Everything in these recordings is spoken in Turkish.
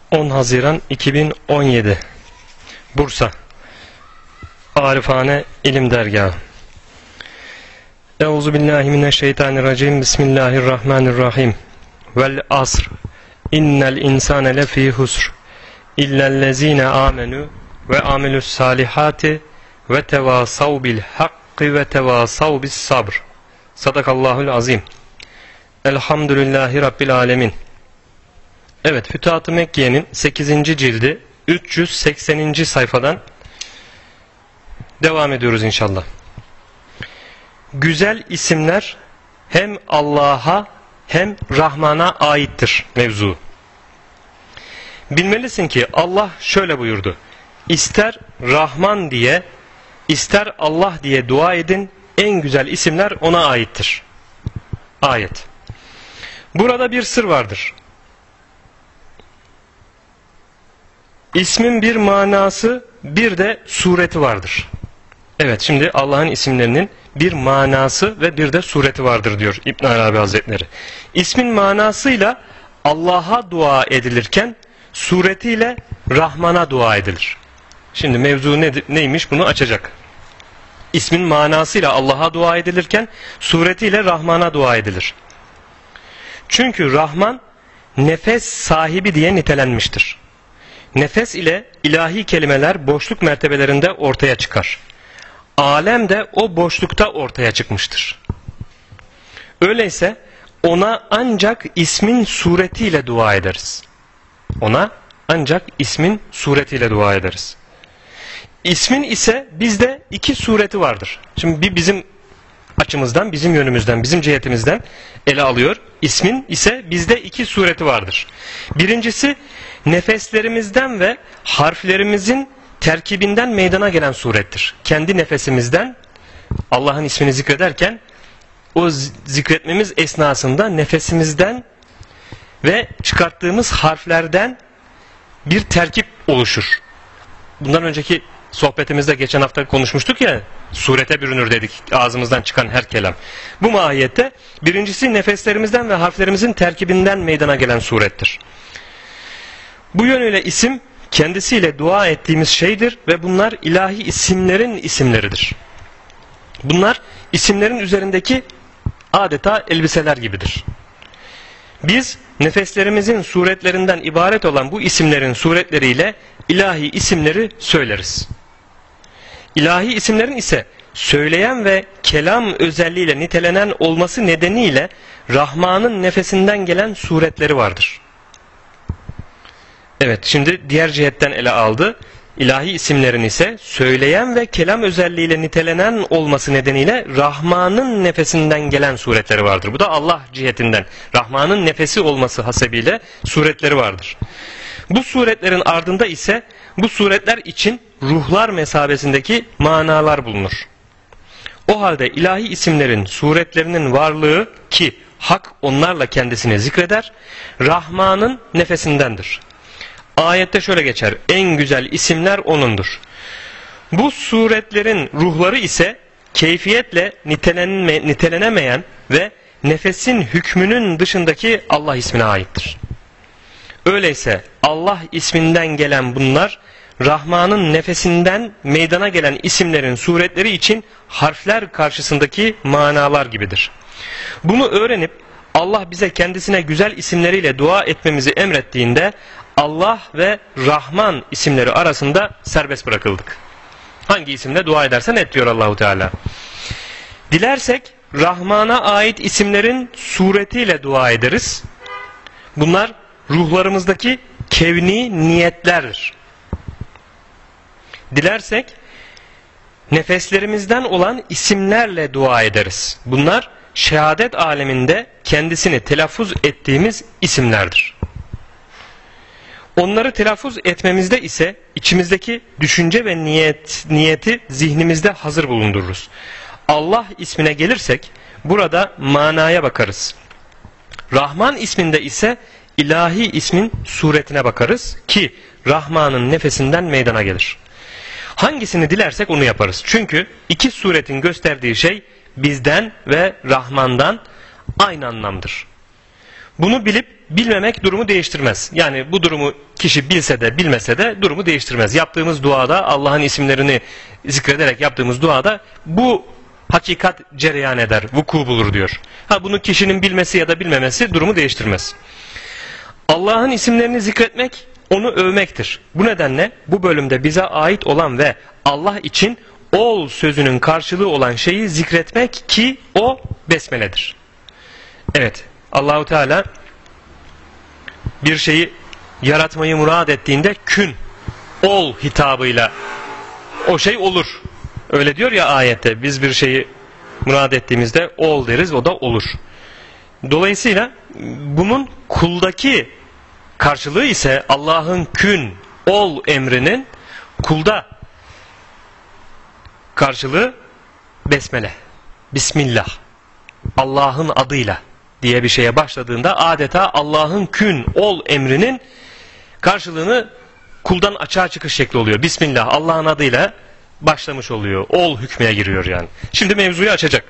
10 Haziran 2017 Bursa Arifane İlim Dergahı. Euzubillahimineşşeytanirracim. Bismillahirrahmanirrahim. Vel asr. İnnel insane lefî husr. İllellezîne âmenû ve amilus salihati ve tevâsav bil hakkı ve tevâsav bis sabr. Sadakallahul azim. Elhamdülillahi Rabbil alemin. Evet, Fütuhat-ı Mekke'nin 8. cildi 380. sayfadan devam ediyoruz inşallah. Güzel isimler hem Allah'a hem Rahman'a aittir mevzu. Bilmelisin ki Allah şöyle buyurdu: İster Rahman diye, ister Allah diye dua edin, en güzel isimler ona aittir. Ayet. Burada bir sır vardır. İsmin bir manası, bir de sureti vardır. Evet, şimdi Allah'ın isimlerinin bir manası ve bir de sureti vardır diyor İbn Arabi Hazretleri. İsmin manasıyla Allah'a dua edilirken suretiyle Rahman'a dua edilir. Şimdi mevzu neymiş, bunu açacak. İsmin manasıyla Allah'a dua edilirken suretiyle Rahman'a dua edilir. Çünkü Rahman nefes sahibi diye nitelenmiştir. Nefes ile ilahi kelimeler boşluk mertebelerinde ortaya çıkar. Alem de o boşlukta ortaya çıkmıştır. Öyleyse ona ancak ismin suretiyle dua ederiz. Ona ancak ismin suretiyle dua ederiz. İsmin ise bizde iki sureti vardır. Şimdi bir bizim açımızdan, bizim yönümüzden, bizim cihetimizden ele alıyor. İsmin ise bizde iki sureti vardır. Birincisi nefeslerimizden ve harflerimizin terkibinden meydana gelen surettir. Kendi nefesimizden Allah'ın ismini zikrederken o zikretmemiz esnasında nefesimizden ve çıkarttığımız harflerden bir terkip oluşur. Bundan önceki sohbetimizde geçen hafta konuşmuştuk ya, surete bürünür dedik ağzımızdan çıkan her kelam. Bu mahiyette birincisi nefeslerimizden ve harflerimizin terkibinden meydana gelen surettir. Bu yönüyle isim kendisiyle dua ettiğimiz şeydir ve bunlar ilahi isimlerin isimleridir. Bunlar isimlerin üzerindeki adeta elbiseler gibidir. Biz nefeslerimizin suretlerinden ibaret olan bu isimlerin suretleriyle ilahi isimleri söyleriz. İlahi isimlerin ise söyleyen ve kelam özelliğiyle nitelenen olması nedeniyle Rahman'ın nefesinden gelen suretleri vardır. Evet, şimdi diğer cihetten ele aldı. İlahi isimlerin ise söyleyen ve kelam özelliğiyle nitelenen olması nedeniyle Rahman'ın nefesinden gelen suretleri vardır. Bu da Allah cihetinden Rahman'ın nefesi olması hasebiyle suretleri vardır. Bu suretlerin ardında ise bu suretler için ruhlar mesabesindeki manalar bulunur. O halde ilahi isimlerin suretlerinin varlığı, ki hak onlarla kendisini zikreder, Rahman'ın nefesindendir. Ayette şöyle geçer: en güzel isimler O'nundur. Bu suretlerin ruhları ise keyfiyetle nitelenemeyen ve nefesin hükmünün dışındaki Allah ismine aittir. Öyleyse Allah isminden gelen bunlar Rahman'ın nefesinden meydana gelen isimlerin suretleri için harfler karşısındaki manalar gibidir. Bunu öğrenip Allah bize kendisine güzel isimleriyle dua etmemizi emrettiğinde Allah ve Rahman isimleri arasında serbest bırakıldık. Hangi isimle dua edersen et diyor Allahu Teala. Dilersek Rahman'a ait isimlerin suretiyle dua ederiz. Bunlar ruhlarımızdaki kevni niyetlerdir. Dilersek nefeslerimizden olan isimlerle dua ederiz. Bunlar şehadet aleminde kendisini telaffuz ettiğimiz isimlerdir. Onları telaffuz etmemizde ise içimizdeki düşünce ve niyeti zihnimizde hazır bulundururuz. Allah ismine gelirsek burada manaya bakarız. Rahman isminde ise ilahi ismin suretine bakarız ki Rahman'ın nefesinden meydana gelir. Hangisini dilersek onu yaparız. Çünkü iki suretin gösterdiği şey bizden ve Rahman'dan aynı anlamdır. Bunu bilip bilmemek durumu değiştirmez. Yani bu durumu kişi bilse de bilmese de durumu değiştirmez. Yaptığımız duada, Allah'ın isimlerini zikrederek yaptığımız duada bu hakikat cereyan eder, vuku bulur diyor. Bunu kişinin bilmesi ya da bilmemesi durumu değiştirmez. Allah'ın isimlerini zikretmek, onu övmektir. Bu nedenle bu bölümde bize ait olan ve Allah için ol sözünün karşılığı olan şeyi zikretmek ki o besmeledir. Evet, Allahu Teala bir şeyi yaratmayı murad ettiğinde kün, ol hitabıyla o şey olur. Öyle diyor ya ayette, biz bir şeyi murad ettiğimizde ol deriz, o da olur. Dolayısıyla bunun kuldaki karşılığı ise Allah'ın kün, ol emrinin kulda karşılığı besmele, Bismillah, Allah'ın adıyla diye bir şeye başladığında adeta Allah'ın kün, ol emrinin karşılığını kuldan açığa çıkış şekli oluyor. Bismillah, Allah'ın adıyla başlamış oluyor. Ol hükmüne giriyor yani. Şimdi mevzuyu açacak.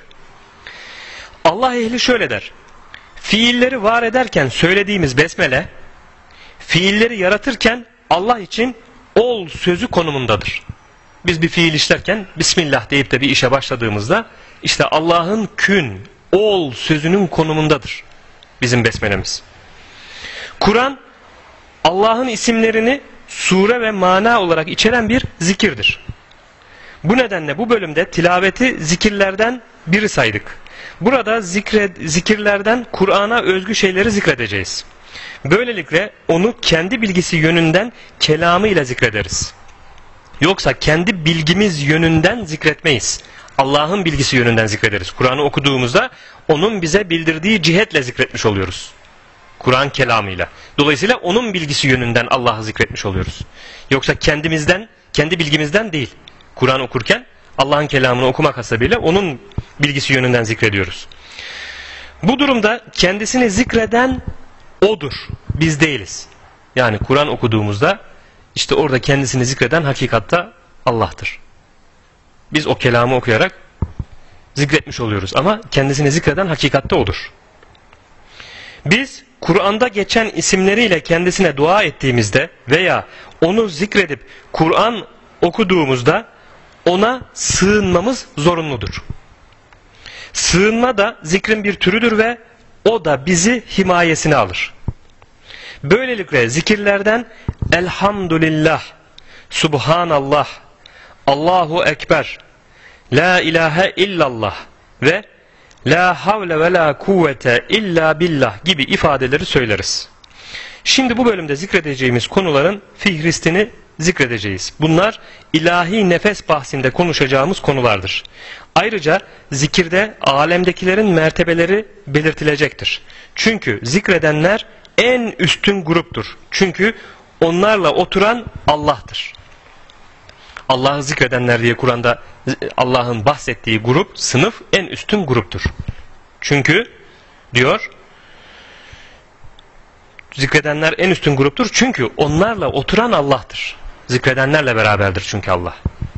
Allah ehli şöyle der. Fiilleri var ederken söylediğimiz besmele, fiilleri yaratırken Allah için ol sözü konumundadır. Biz bir fiil işlerken Bismillah deyip de bir işe başladığımızda işte Allah'ın kün, ol sözünün konumundadır bizim besmelemiz. Kur'an Allah'ın isimlerini sure ve mana olarak içeren bir zikirdir. Bu nedenle bu bölümde tilaveti zikirlerden biri saydık. Burada zikirlerden Kur'an'a özgü şeyleri zikredeceğiz. Böylelikle onu kendi bilgisi yönünden kelamıyla zikrederiz. Yoksa kendi bilgimiz yönünden zikretmeyiz. Allah'ın bilgisi yönünden zikrederiz. Kur'an'ı okuduğumuzda onun bize bildirdiği cihetle zikretmiş oluyoruz. Kur'an kelamıyla. Dolayısıyla onun bilgisi yönünden Allah'ı zikretmiş oluyoruz. Yoksa kendimizden, kendi bilgimizden değil. Kur'an okurken Allah'ın kelamını okumak hasebiyle onun bilgisi yönünden zikrediyoruz. Bu durumda kendisini zikreden odur. Biz değiliz. Yani Kur'an okuduğumuzda işte orada kendisini zikreden hakikatta Allah'tır. Biz o kelamı okuyarak zikretmiş oluyoruz ama kendisini zikreden hakikatte odur. Biz Kur'an'da geçen isimleriyle kendisine dua ettiğimizde veya onu zikredip Kur'an okuduğumuzda ona sığınmamız zorunludur. Sığınma da zikrin bir türüdür ve o da bizi himayesine alır. Böylelikle zikirlerden Elhamdülillah, Subhanallah, Allahu Ekber, La ilahe illallah ve La havle ve la kuvvete illa billah gibi ifadeleri söyleriz. Şimdi bu bölümde zikredeceğimiz konuların fihristini zikredeceğiz. Bunlar ilahi nefes bahsinde konuşacağımız konulardır. Ayrıca zikirde alemdekilerin mertebeleri belirtilecektir. Çünkü zikredenler en üstün gruptur. Çünkü onlarla oturan Allah'tır. Allah'ı zikredenler diye Kur'an'da Allah'ın bahsettiği grup, sınıf en üstün gruptur. Çünkü diyor, zikredenler en üstün gruptur. Çünkü onlarla oturan Allah'tır. Zikredenlerle beraberdir çünkü Allah.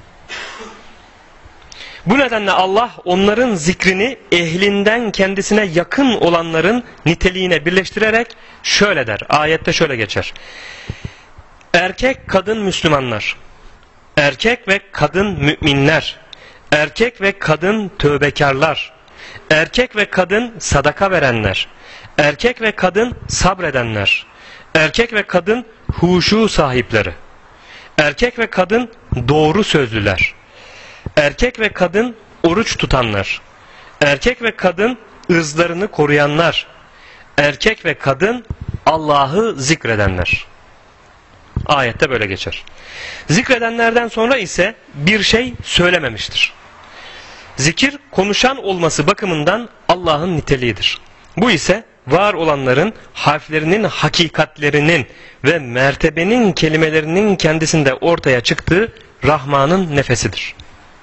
Bu nedenle Allah onların zikrini ehlinden kendisine yakın olanların niteliğine birleştirerek şöyle der. Ayette şöyle geçer. Erkek kadın Müslümanlar, erkek ve kadın müminler, erkek ve kadın tövbekarlar, erkek ve kadın sadaka verenler, erkek ve kadın sabredenler, erkek ve kadın huşu sahipleri, erkek ve kadın doğru sözlüler, erkek ve kadın oruç tutanlar, erkek ve kadın ırzlarını koruyanlar, erkek ve kadın Allah'ı zikredenler. Ayette böyle geçer. Zikredenlerden sonra ise bir şey söylememiştir. Zikir konuşan olması bakımından Allah'ın niteliğidir. Bu ise var olanların harflerinin hakikatlerinin ve mertebenin kelimelerinin kendisinde ortaya çıktığı Rahman'ın nefesidir.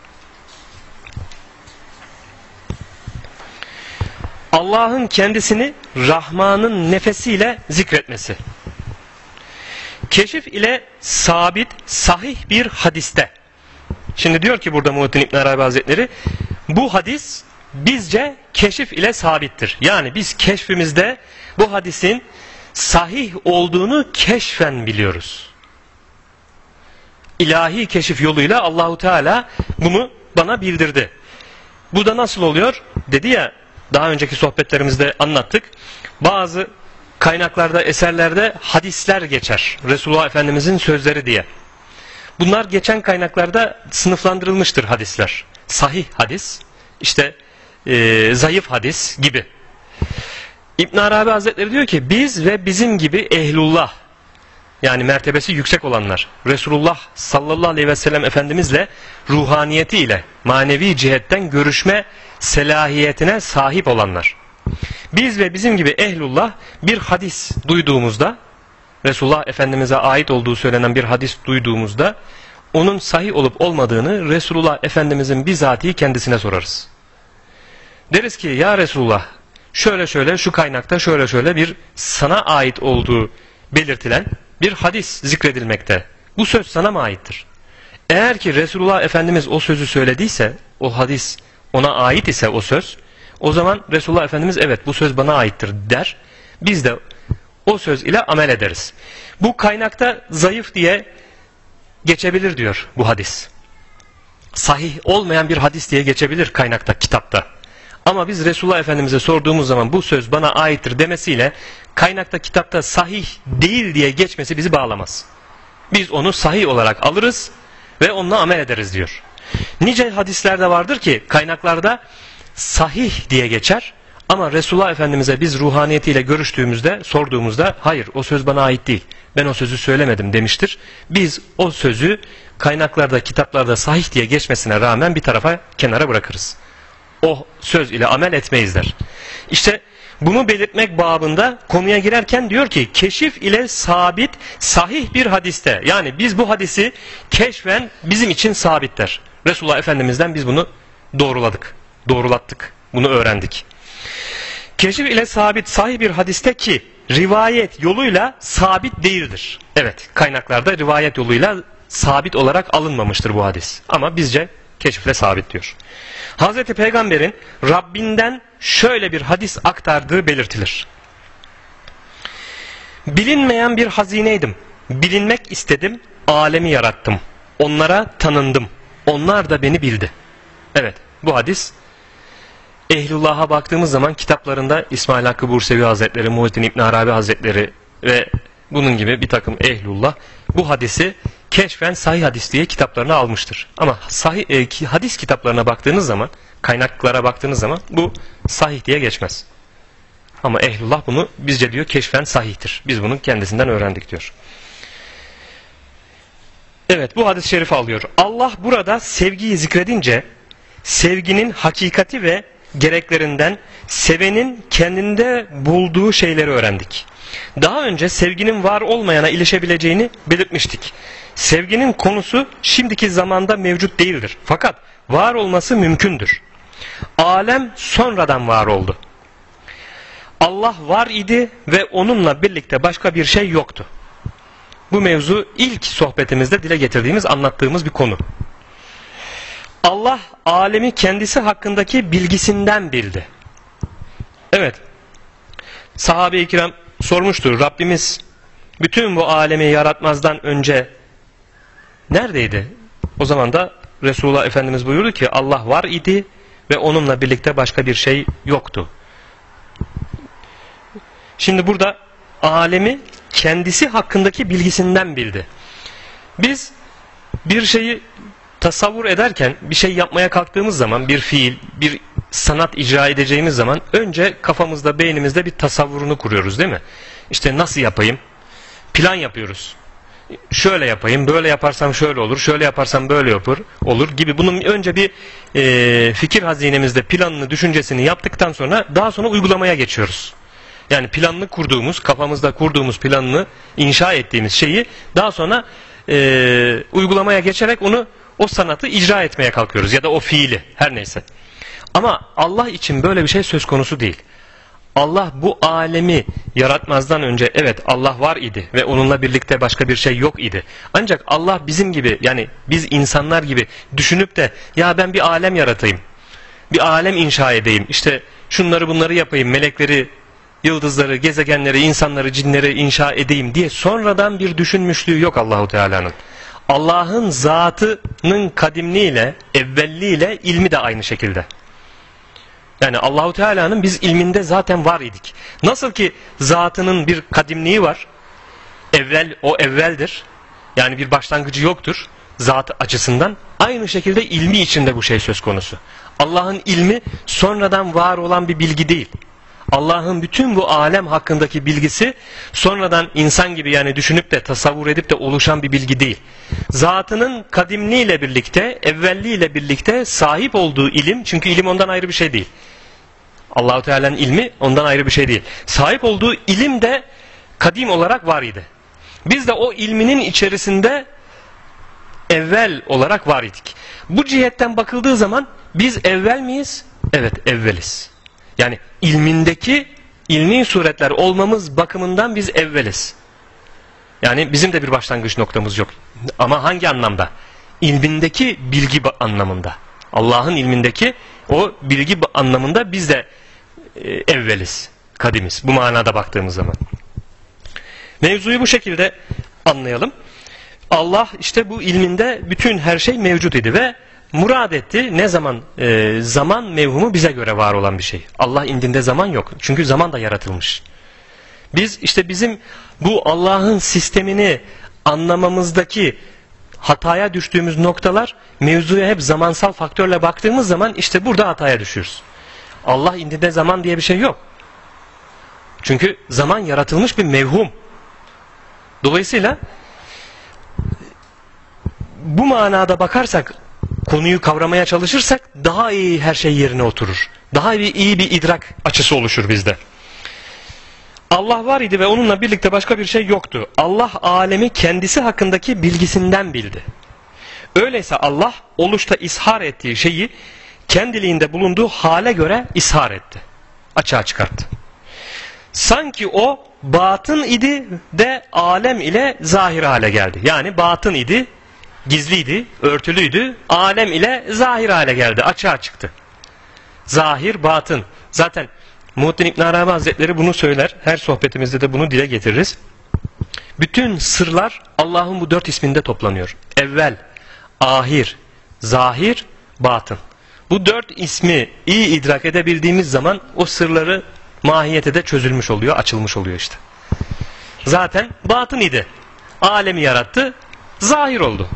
Allah'ın kendisini Rahman'ın nefesiyle zikretmesi. Keşif ile sabit, sahih bir hadiste. Şimdi diyor ki burada Muhittin İbn Arabi Hazretleri, bu hadis bizce keşif ile sabittir. Yani biz keşfimizde bu hadisin sahih olduğunu keşfen biliyoruz. İlahi keşif yoluyla Allahu Teala bunu bana bildirdi. Bu da nasıl oluyor? Dedi ya, daha önceki sohbetlerimizde anlattık. Bazı kaynaklarda, eserlerde hadisler geçer. Resulullah Efendimizin sözleri diye. Bunlar geçen kaynaklarda sınıflandırılmıştır hadisler. Sahih hadis, işte zayıf hadis gibi. İbn Arabi Hazretleri diyor ki biz ve bizim gibi ehlullah, yani mertebesi yüksek olanlar, Resulullah sallallahu aleyhi ve sellem Efendimizle ruhaniyetiyle manevi cihetten görüşme selahiyetine sahip olanlar. Biz ve bizim gibi ehlullah bir hadis duyduğumuzda, Resulullah Efendimiz'e ait olduğu söylenen bir hadis duyduğumuzda onun sahih olup olmadığını Resulullah Efendimiz'in bizatihi kendisine sorarız. Deriz ki ya Resulullah şöyle şöyle şu kaynakta şöyle şöyle bir sana ait olduğu belirtilen bir hadis zikredilmekte. Bu söz sana mı aittir? Eğer ki Resulullah Efendimiz o sözü söylediyse, o hadis ona ait ise o söz, o zaman Resulullah Efendimiz evet bu söz bana aittir der. Biz de o söz ile amel ederiz. Bu kaynakta zayıf diye geçebilir diyor bu hadis. Sahih olmayan bir hadis diye geçebilir kaynakta, kitapta. Ama biz Resulullah Efendimiz'e sorduğumuz zaman bu söz bana aittir demesiyle kaynakta, kitapta sahih değil diye geçmesi bizi bağlamaz. Biz onu sahih olarak alırız ve onunla amel ederiz diyor. Nice hadislerde vardır ki kaynaklarda sahih diye geçer ama Resulullah Efendimiz'e biz ruhaniyetiyle görüştüğümüzde, sorduğumuzda hayır o söz bana ait değil, ben o sözü söylemedim demiştir. Biz o sözü kaynaklarda, kitaplarda sahih diye geçmesine rağmen bir tarafa, kenara bırakırız. O söz ile amel etmeyiz der. İşte bunu belirtmek babında konuya girerken diyor ki keşif ile sabit sahih bir hadiste, yani biz bu hadisi keşfen bizim için sabitler. Resulullah Efendimiz'den biz bunu doğrulattık, bunu öğrendik. Keşif ile sabit sahih bir hadiste ki rivayet yoluyla sabit değildir. Evet, kaynaklarda rivayet yoluyla sabit olarak alınmamıştır bu hadis. Ama bizce keşifle sabit diyor. Hazreti Peygamber'in Rabbinden şöyle bir hadis aktardığı belirtilir. Bilinmeyen bir hazineydim. Bilinmek istedim, alemi yarattım. Onlara tanındım. Onlar da beni bildi. Evet, bu hadis Ehlullah'a baktığımız zaman kitaplarında İsmail Hakkı Bursevi Hazretleri, Muhittin İbn Arabi Hazretleri ve bunun gibi bir takım Ehlullah bu hadisi keşfen sahih hadis diye kitaplarına almıştır. Ama hadis kitaplarına baktığınız zaman, kaynaklara baktığınız zaman bu sahih diye geçmez. Ama Ehlullah bunu bizce diyor keşfen sahihtir. Biz bunu kendisinden öğrendik diyor. Evet, bu hadis-i şerifi alıyor. Allah burada sevgiyi zikredince sevginin hakikati ve gereklerinden sevenin kendinde bulduğu şeyleri öğrendik. Daha önce sevginin var olmayana ilişebileceğini belirtmiştik. Sevginin konusu şimdiki zamanda mevcut değildir. Fakat var olması mümkündür. Alem sonradan var oldu. Allah var idi ve onunla birlikte başka bir şey yoktu. Bu mevzu ilk sohbetimizde dile getirdiğimiz, anlattığımız bir konu. Allah alemi kendisi hakkındaki bilgisinden bildi. Evet, sahabe-i kiram sormuştur, Rabbimiz bütün bu alemi yaratmazdan önce neredeydi? O zaman da Resulullah Efendimiz buyurdu ki Allah var idi ve onunla birlikte başka bir şey yoktu. Şimdi burada alemi kendisi hakkındaki bilgisinden bildi. Biz bir şeyi tasavvur ederken, bir şey yapmaya kalktığımız zaman, bir fiil, bir sanat icra edeceğimiz zaman önce kafamızda, beynimizde bir tasavvurunu kuruyoruz değil mi? İşte nasıl yapayım? Plan yapıyoruz. Şöyle yapayım, böyle yaparsam şöyle olur, şöyle yaparsam böyle olur gibi. Bunun önce bir fikir hazinemizde planını, düşüncesini yaptıktan sonra daha sonra uygulamaya geçiyoruz. Yani planını kurduğumuz, kafamızda kurduğumuz planını inşa ettiğimiz şeyi daha sonra uygulamaya geçerek o sanatı icra etmeye kalkıyoruz ya da o fiili, her neyse. Ama Allah için böyle bir şey söz konusu değil. Allah bu alemi yaratmazdan önce evet Allah var idi ve onunla birlikte başka bir şey yok idi. Ancak Allah bizim gibi, yani biz insanlar gibi düşünüp de ya ben bir alem yaratayım, bir alem inşa edeyim, işte şunları bunları yapayım, melekleri, yıldızları, gezegenleri, insanları, cinleri inşa edeyim diye sonradan bir düşünmüşlüğü yok Allahu Teala'nın. Allah'ın zatının kadimliğiyle, evvelliğiyle ilmi de aynı şekilde. Yani Allahu Teala'nın biz ilminde zaten var idik. Nasıl ki zatının bir kadimliği var, evvel, o evveldir. Yani bir başlangıcı yoktur zat açısından. Aynı şekilde ilmi içinde bu şey söz konusu. Allah'ın ilmi sonradan var olan bir bilgi değil. Allah'ın bütün bu alem hakkındaki bilgisi sonradan insan gibi yani düşünüp de tasavvur edip de oluşan bir bilgi değil. Zatının kadimliğiyle birlikte, evvelliğiyle birlikte sahip olduğu ilim, çünkü ilim ondan ayrı bir şey değil. Allah-u Teala'nın ilmi ondan ayrı bir şey değil. Sahip olduğu ilim de kadim olarak var idi. Biz de o ilminin içerisinde evvel olarak var idik. Bu cihetten bakıldığı zaman biz evvel miyiz? Evet, evveliz. Yani ilmindeki ilmi suretler olmamız bakımından biz evveliz. Yani bizim de bir başlangıç noktamız yok. Ama hangi anlamda? İlmindeki bilgi anlamında. Allah'ın ilmindeki o bilgi anlamında biz de evveliz, kadimiz. Bu manada baktığımız zaman. Mevzuyu bu şekilde anlayalım. Allah işte bu ilminde bütün her şey mevcut idi ve murad etti. Ne zaman? Zaman mevhumu bize göre var olan bir şey. Allah indinde zaman yok. Çünkü zaman da yaratılmış. Biz işte bizim bu Allah'ın sistemini anlamamızdaki hataya düştüğümüz noktalar, mevzuya hep zamansal faktörle baktığımız zaman işte burada hataya düşüyoruz. Allah indinde zaman diye bir şey yok. Çünkü zaman yaratılmış bir mevhum. Dolayısıyla bu manada bakarsak, konuyu kavramaya çalışırsak daha iyi her şey yerine oturur. Daha iyi bir idrak açısı oluşur bizde. Allah var idi ve onunla birlikte başka bir şey yoktu. Allah alemi kendisi hakkındaki bilgisinden bildi. Öyleyse Allah oluşta ishar ettiği şeyi kendiliğinde bulunduğu hale göre ishar etti. Açığa çıkarttı. Sanki o batın idi de alem ile zahir hale geldi. Yani batın idi, gizliydi, örtülüydü, alem ile zahir hale geldi, açığa çıktı. Zahir, batın. Zaten Muhittin İbn Arabi Hazretleri bunu söyler. Her sohbetimizde de bunu dile getiririz. Bütün sırlar Allah'ın bu 4 isminde toplanıyor. Evvel, ahir, zahir, batın. Bu 4 ismi iyi idrak edebildiğimiz zaman o sırları mahiyete de çözülmüş oluyor, açılmış oluyor işte. Zaten batın idi. Alemi yarattı, zahir oldu.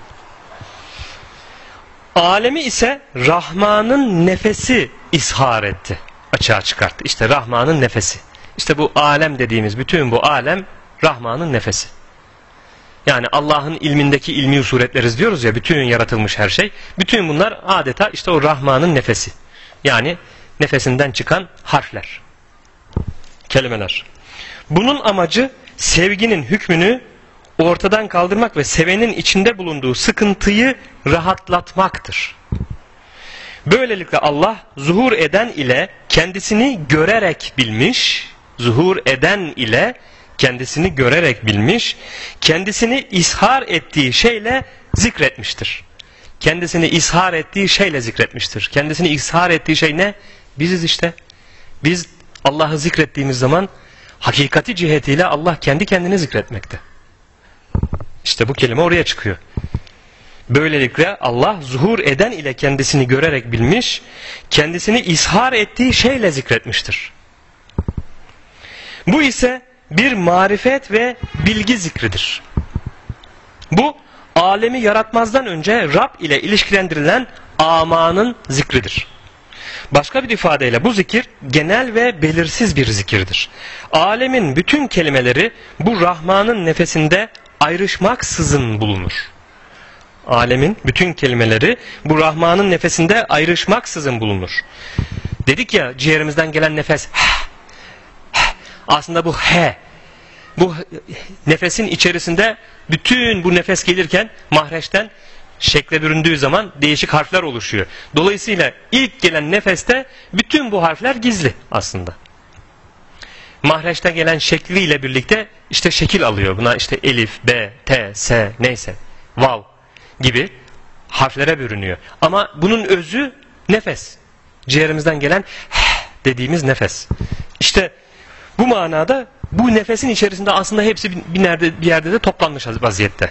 Alemi ise Rahman'ın nefesi ishar etti. Açığa çıkarttı. İşte Rahman'ın nefesi. İşte bu alem dediğimiz bütün bu alem Rahman'ın nefesi. Yani Allah'ın ilmindeki ilmi suretleriz diyoruz ya, bütün yaratılmış her şey. Bütün bunlar adeta işte o Rahman'ın nefesi. Yani nefesinden çıkan harfler, kelimeler. Bunun amacı sevginin hükmünü ortadan kaldırmak ve sevenin içinde bulunduğu sıkıntıyı rahatlatmaktır. Böylelikle Allah zuhur eden ile kendisini görerek bilmiş, zuhur eden ile kendisini görerek bilmiş, kendisini ishar ettiği şeyle zikretmiştir. Kendisini ishar ettiği şeyle zikretmiştir. Kendisini ishar ettiği şey ne? Biziz işte. Biz Allah'ı zikrettiğimiz zaman hakikati cihetiyle Allah kendi kendini zikretmekte. İşte bu kelime oraya çıkıyor. Böylelikle Allah zuhur eden ile kendisini görerek bilmiş, kendisini ishar ettiği şeyle zikretmiştir. Bu ise bir marifet ve bilgi zikridir. Bu, alemi yaratmazdan önce Rab ile ilişkilendirilen amanın zikridir. Başka bir ifadeyle bu zikir genel ve belirsiz bir zikirdir. Alemin bütün kelimeleri bu Rahman'ın nefesinde ayrışmaksızın bulunur. Alemin bütün kelimeleri bu Rahman'ın nefesinde ayrışmaksızın bulunur. Dedik ya, ciğerimizden gelen nefes aslında bu bu nefesin içerisinde bütün bu nefes gelirken mahreçten şekle büründüğü zaman değişik harfler oluşuyor. Dolayısıyla ilk gelen nefeste bütün bu harfler gizli aslında. Mahreçten gelen şekliyle birlikte işte şekil alıyor. Buna işte elif, b, t, s neyse, vav gibi harflere bürünüyor. Ama bunun özü nefes. Ciğerimizden gelen dediğimiz nefes. İşte bu manada bu nefesin içerisinde aslında hepsi bir yerde de toplanmış vaziyette.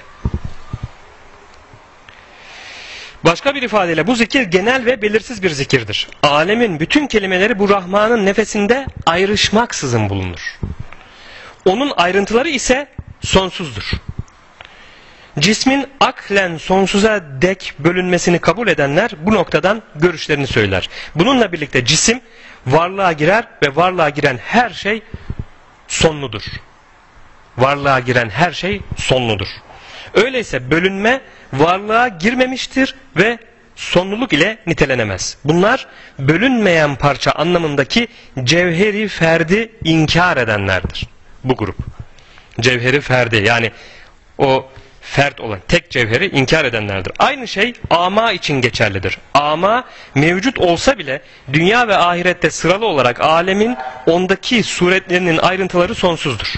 Başka bir ifadeyle bu zikir genel ve belirsiz bir zikirdir. Alemin bütün kelimeleri bu Rahman'ın nefesinde ayrışmaksızın bulunur. Onun ayrıntıları ise sonsuzdur. Cismin aklen sonsuza dek bölünmesini kabul edenler bu noktadan görüşlerini söyler. Bununla birlikte cisim varlığa girer ve varlığa giren her şey sonludur. Varlığa giren her şey sonludur. Öyleyse bölünme varlığa girmemiştir ve sonluluk ile nitelenemez. Bunlar bölünmeyen parça anlamındaki cevheri ferdi inkar edenlerdir. Bu grup. Cevheri ferdi, yani o fert olan tek cevheri inkar edenlerdir. Aynı şey ama için geçerlidir. Ama mevcut olsa bile dünya ve ahirette sıralı olarak alemin ondaki suretlerinin ayrıntıları sonsuzdur.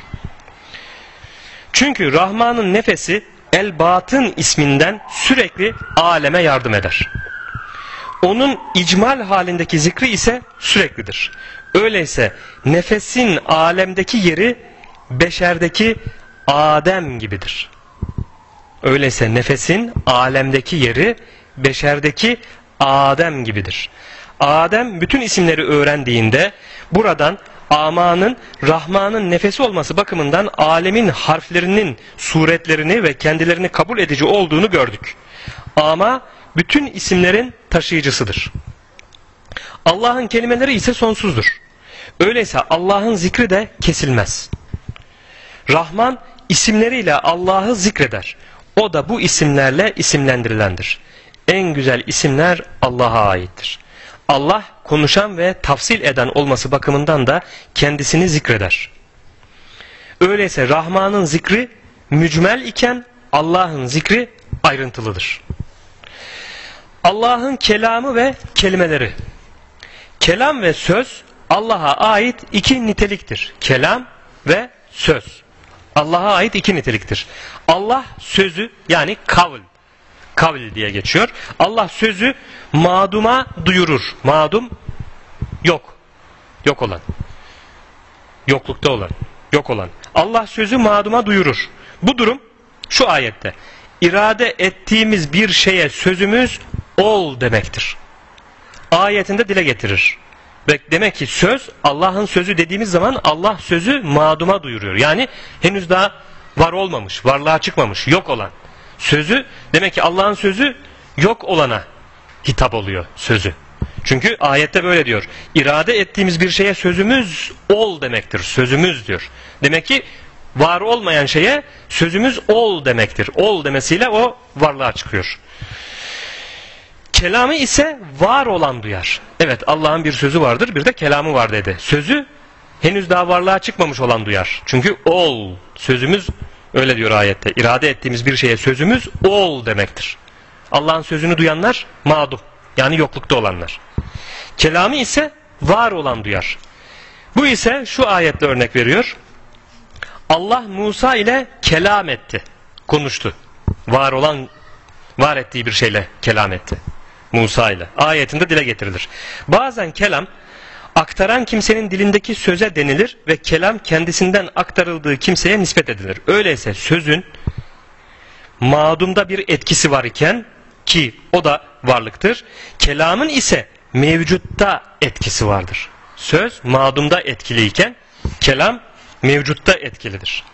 Çünkü Rahman'ın nefesi El-Batın isminden sürekli aleme yardım eder. Onun icmal halindeki zikri ise süreklidir. Öyleyse nefesin alemdeki yeri beşerdeki Adem gibidir. Öyleyse nefesin alemdeki yeri beşerdeki Adem gibidir. Adem bütün isimleri öğrendiğinde buradan Amanın Rahman'ın nefesi olması bakımından alemin harflerinin suretlerini ve kendilerini kabul edici olduğunu gördük. Ama bütün isimlerin taşıyıcısıdır. Allah'ın kelimeleri ise sonsuzdur. Öyleyse Allah'ın zikri de kesilmez. Rahman isimleriyle Allah'ı zikreder. O da bu isimlerle isimlendirilendir. En güzel isimler Allah'a aittir. Allah konuşan ve tafsil eden olması bakımından da kendisini zikreder. Öyleyse Rahman'ın zikri mücmel iken Allah'ın zikri ayrıntılıdır. Allah'ın kelamı ve kelimeleri. Kelam ve söz Allah'a ait iki niteliktir. Kelam ve söz. Allah'a ait iki niteliktir. Allah sözü, yani kavl diye geçiyor. Allah sözü maduma duyurur. Madum yok. Yok olan. Yoklukta olan. Yok olan. Allah sözü maduma duyurur. Bu durum şu ayette. İrade ettiğimiz bir şeye sözümüz ol demektir. Ayetinde dile getirir. Demek ki söz, Allah'ın sözü dediğimiz zaman Allah sözü maduma duyuruyor. Yani henüz daha var olmamış, varlığa çıkmamış, yok olan. Sözü, demek ki Allah'ın sözü yok olana hitap oluyor sözü. Çünkü ayette böyle diyor. İrade ettiğimiz bir şeye sözümüz ol demektir. Sözümüz diyor. Demek ki var olmayan şeye sözümüz ol demektir. Ol demesiyle o varlığa çıkıyor. Kelamı ise var olan duyar. Evet, Allah'ın bir sözü vardır, bir de kelamı var dedi. Sözü henüz daha varlığa çıkmamış olan duyar. Çünkü ol, sözümüz öyle diyor ayette. İrade ettiğimiz bir şeye sözümüz ol demektir. Allah'ın sözünü duyanlar mağdum, yani yoklukta olanlar. Kelamı ise var olan duyar. Bu ise şu ayetle örnek veriyor. Allah Musa ile kelam etti, konuştu. Var ettiği bir şeyle kelam etti. Musa ile. Ayetinde dile getirilir. Bazen kelam aktaran kimsenin dilindeki söze denilir ve kelam kendisinden aktarıldığı kimseye nispet edilir. Öyleyse sözün madumda bir etkisi var iken, ki o da varlıktır, kelamın ise mevcutta etkisi vardır. Söz madumda etkiliyken kelam mevcutta etkilidir.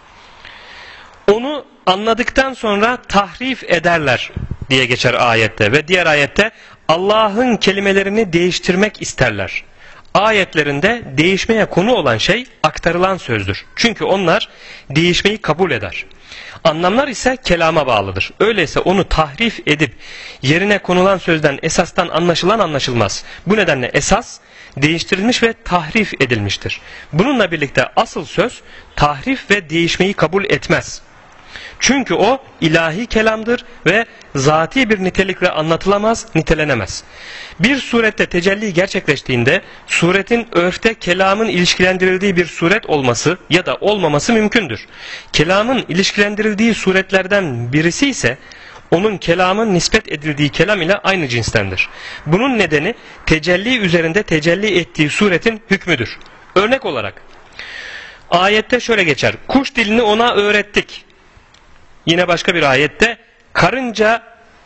Onu anladıktan sonra tahrif ederler diye geçer ayette ve diğer ayette Allah'ın kelimelerini değiştirmek isterler. Ayetlerinde değişmeye konu olan şey aktarılan sözdür. Çünkü onlar değişmeyi kabul eder. Anlamlar ise kelama bağlıdır. Öyleyse onu tahrif edip yerine konulan sözden esastan anlaşılan anlaşılmaz. Bu nedenle esas değiştirilmiş ve tahrif edilmiştir. Bununla birlikte asıl söz tahrif ve değişmeyi kabul etmez. Çünkü o ilahi kelamdır ve zati bir nitelikle anlatılamaz, nitelenemez. Bir surette tecelli gerçekleştiğinde suretin örfte kelamın ilişkilendirildiği bir suret olması ya da olmaması mümkündür. Kelamın ilişkilendirildiği suretlerden birisi ise onun kelamın nispet edildiği kelam ile aynı cinstendir. Bunun nedeni tecelli üzerinde tecelli ettiği suretin hükmüdür. Örnek olarak ayette şöyle geçer: kuş dilini ona öğrettik. Yine başka bir ayette karınca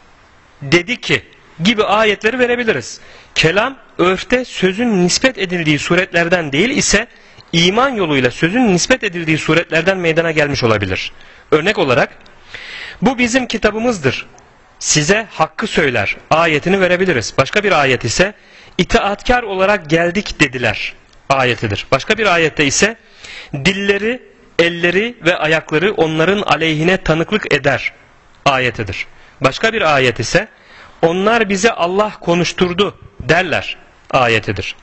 dedi ki gibi ayetleri verebiliriz. Kelam örfte sözün nispet edildiği suretlerden değil ise iman yoluyla sözün nispet edildiği suretlerden meydana gelmiş olabilir. Örnek olarak bu bizim kitabımızdır, size hakkı söyler ayetini verebiliriz. Başka bir ayet ise itaatkar olarak geldik dediler ayetidir. Başka bir ayette ise dilleri, elleri ve ayakları onların aleyhine tanıklık eder ayetidir. Başka bir ayet ise onlar bize Allah konuşturdu derler ayetidir.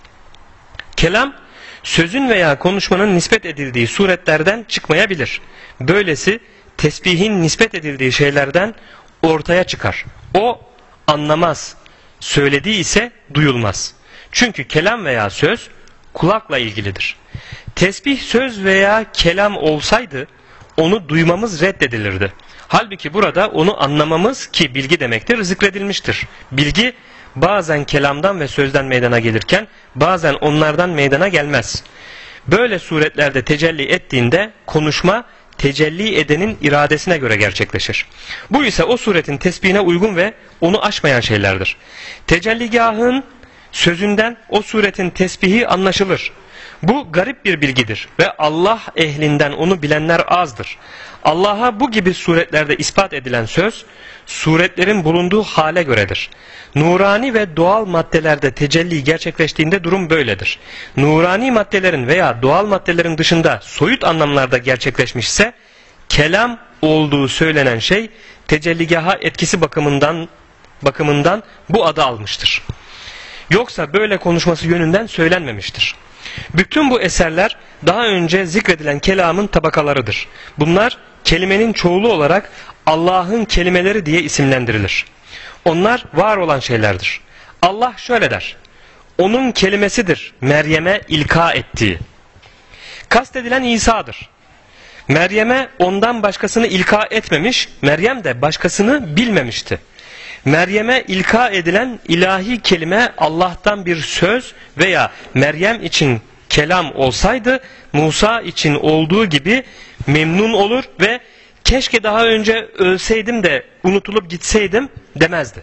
Kelam sözün veya konuşmanın nispet edildiği suretlerden çıkmayabilir. Böylesi tesbihin nispet edildiği şeylerden ortaya çıkar. O anlamaz, söylediği ise duyulmaz. Çünkü kelam veya söz kulakla ilgilidir. Tesbih söz veya kelam olsaydı onu duymamız reddedilirdi. Halbuki burada onu anlamamız, ki bilgi demektir, zikredilmiştir. Bilgi bazen kelamdan ve sözden meydana gelirken bazen onlardan meydana gelmez. Böyle suretlerde tecelli ettiğinde konuşma tecelli edenin iradesine göre gerçekleşir. Bu ise o suretin tesbihine uygun ve onu aşmayan şeylerdir. Tecelligahın sözünden o suretin tesbihi anlaşılır. Bu garip bir bilgidir ve Allah ehlinden onu bilenler azdır. Allah'a bu gibi suretlerde ispat edilen söz, suretlerin bulunduğu hale göredir. Nurani ve doğal maddelerde tecelli gerçekleştiğinde durum böyledir. Nurani maddelerin veya doğal maddelerin dışında soyut anlamlarda gerçekleşmişse, kelam olduğu söylenen şey tecelligaha etkisi bakımından bu adı almıştır. Yoksa böyle konuşması yönünden söylenmemiştir. Bütün bu eserler daha önce zikredilen kelamın tabakalarıdır. Bunlar kelimenin çoğulu olarak Allah'ın kelimeleri diye isimlendirilir. Onlar var olan şeylerdir. Allah şöyle der: onun kelimesidir Meryem'e ilka ettiği. Kastedilen İsa'dır. Meryem'e ondan başkasını ilka etmemiş, Meryem de başkasını bilmemişti. Meryem'e ilka edilen ilahi kelime Allah'tan bir söz veya Meryem için kelam olsaydı Musa için olduğu gibi memnun olur ve keşke daha önce ölseydim de unutulup gitseydim demezdi.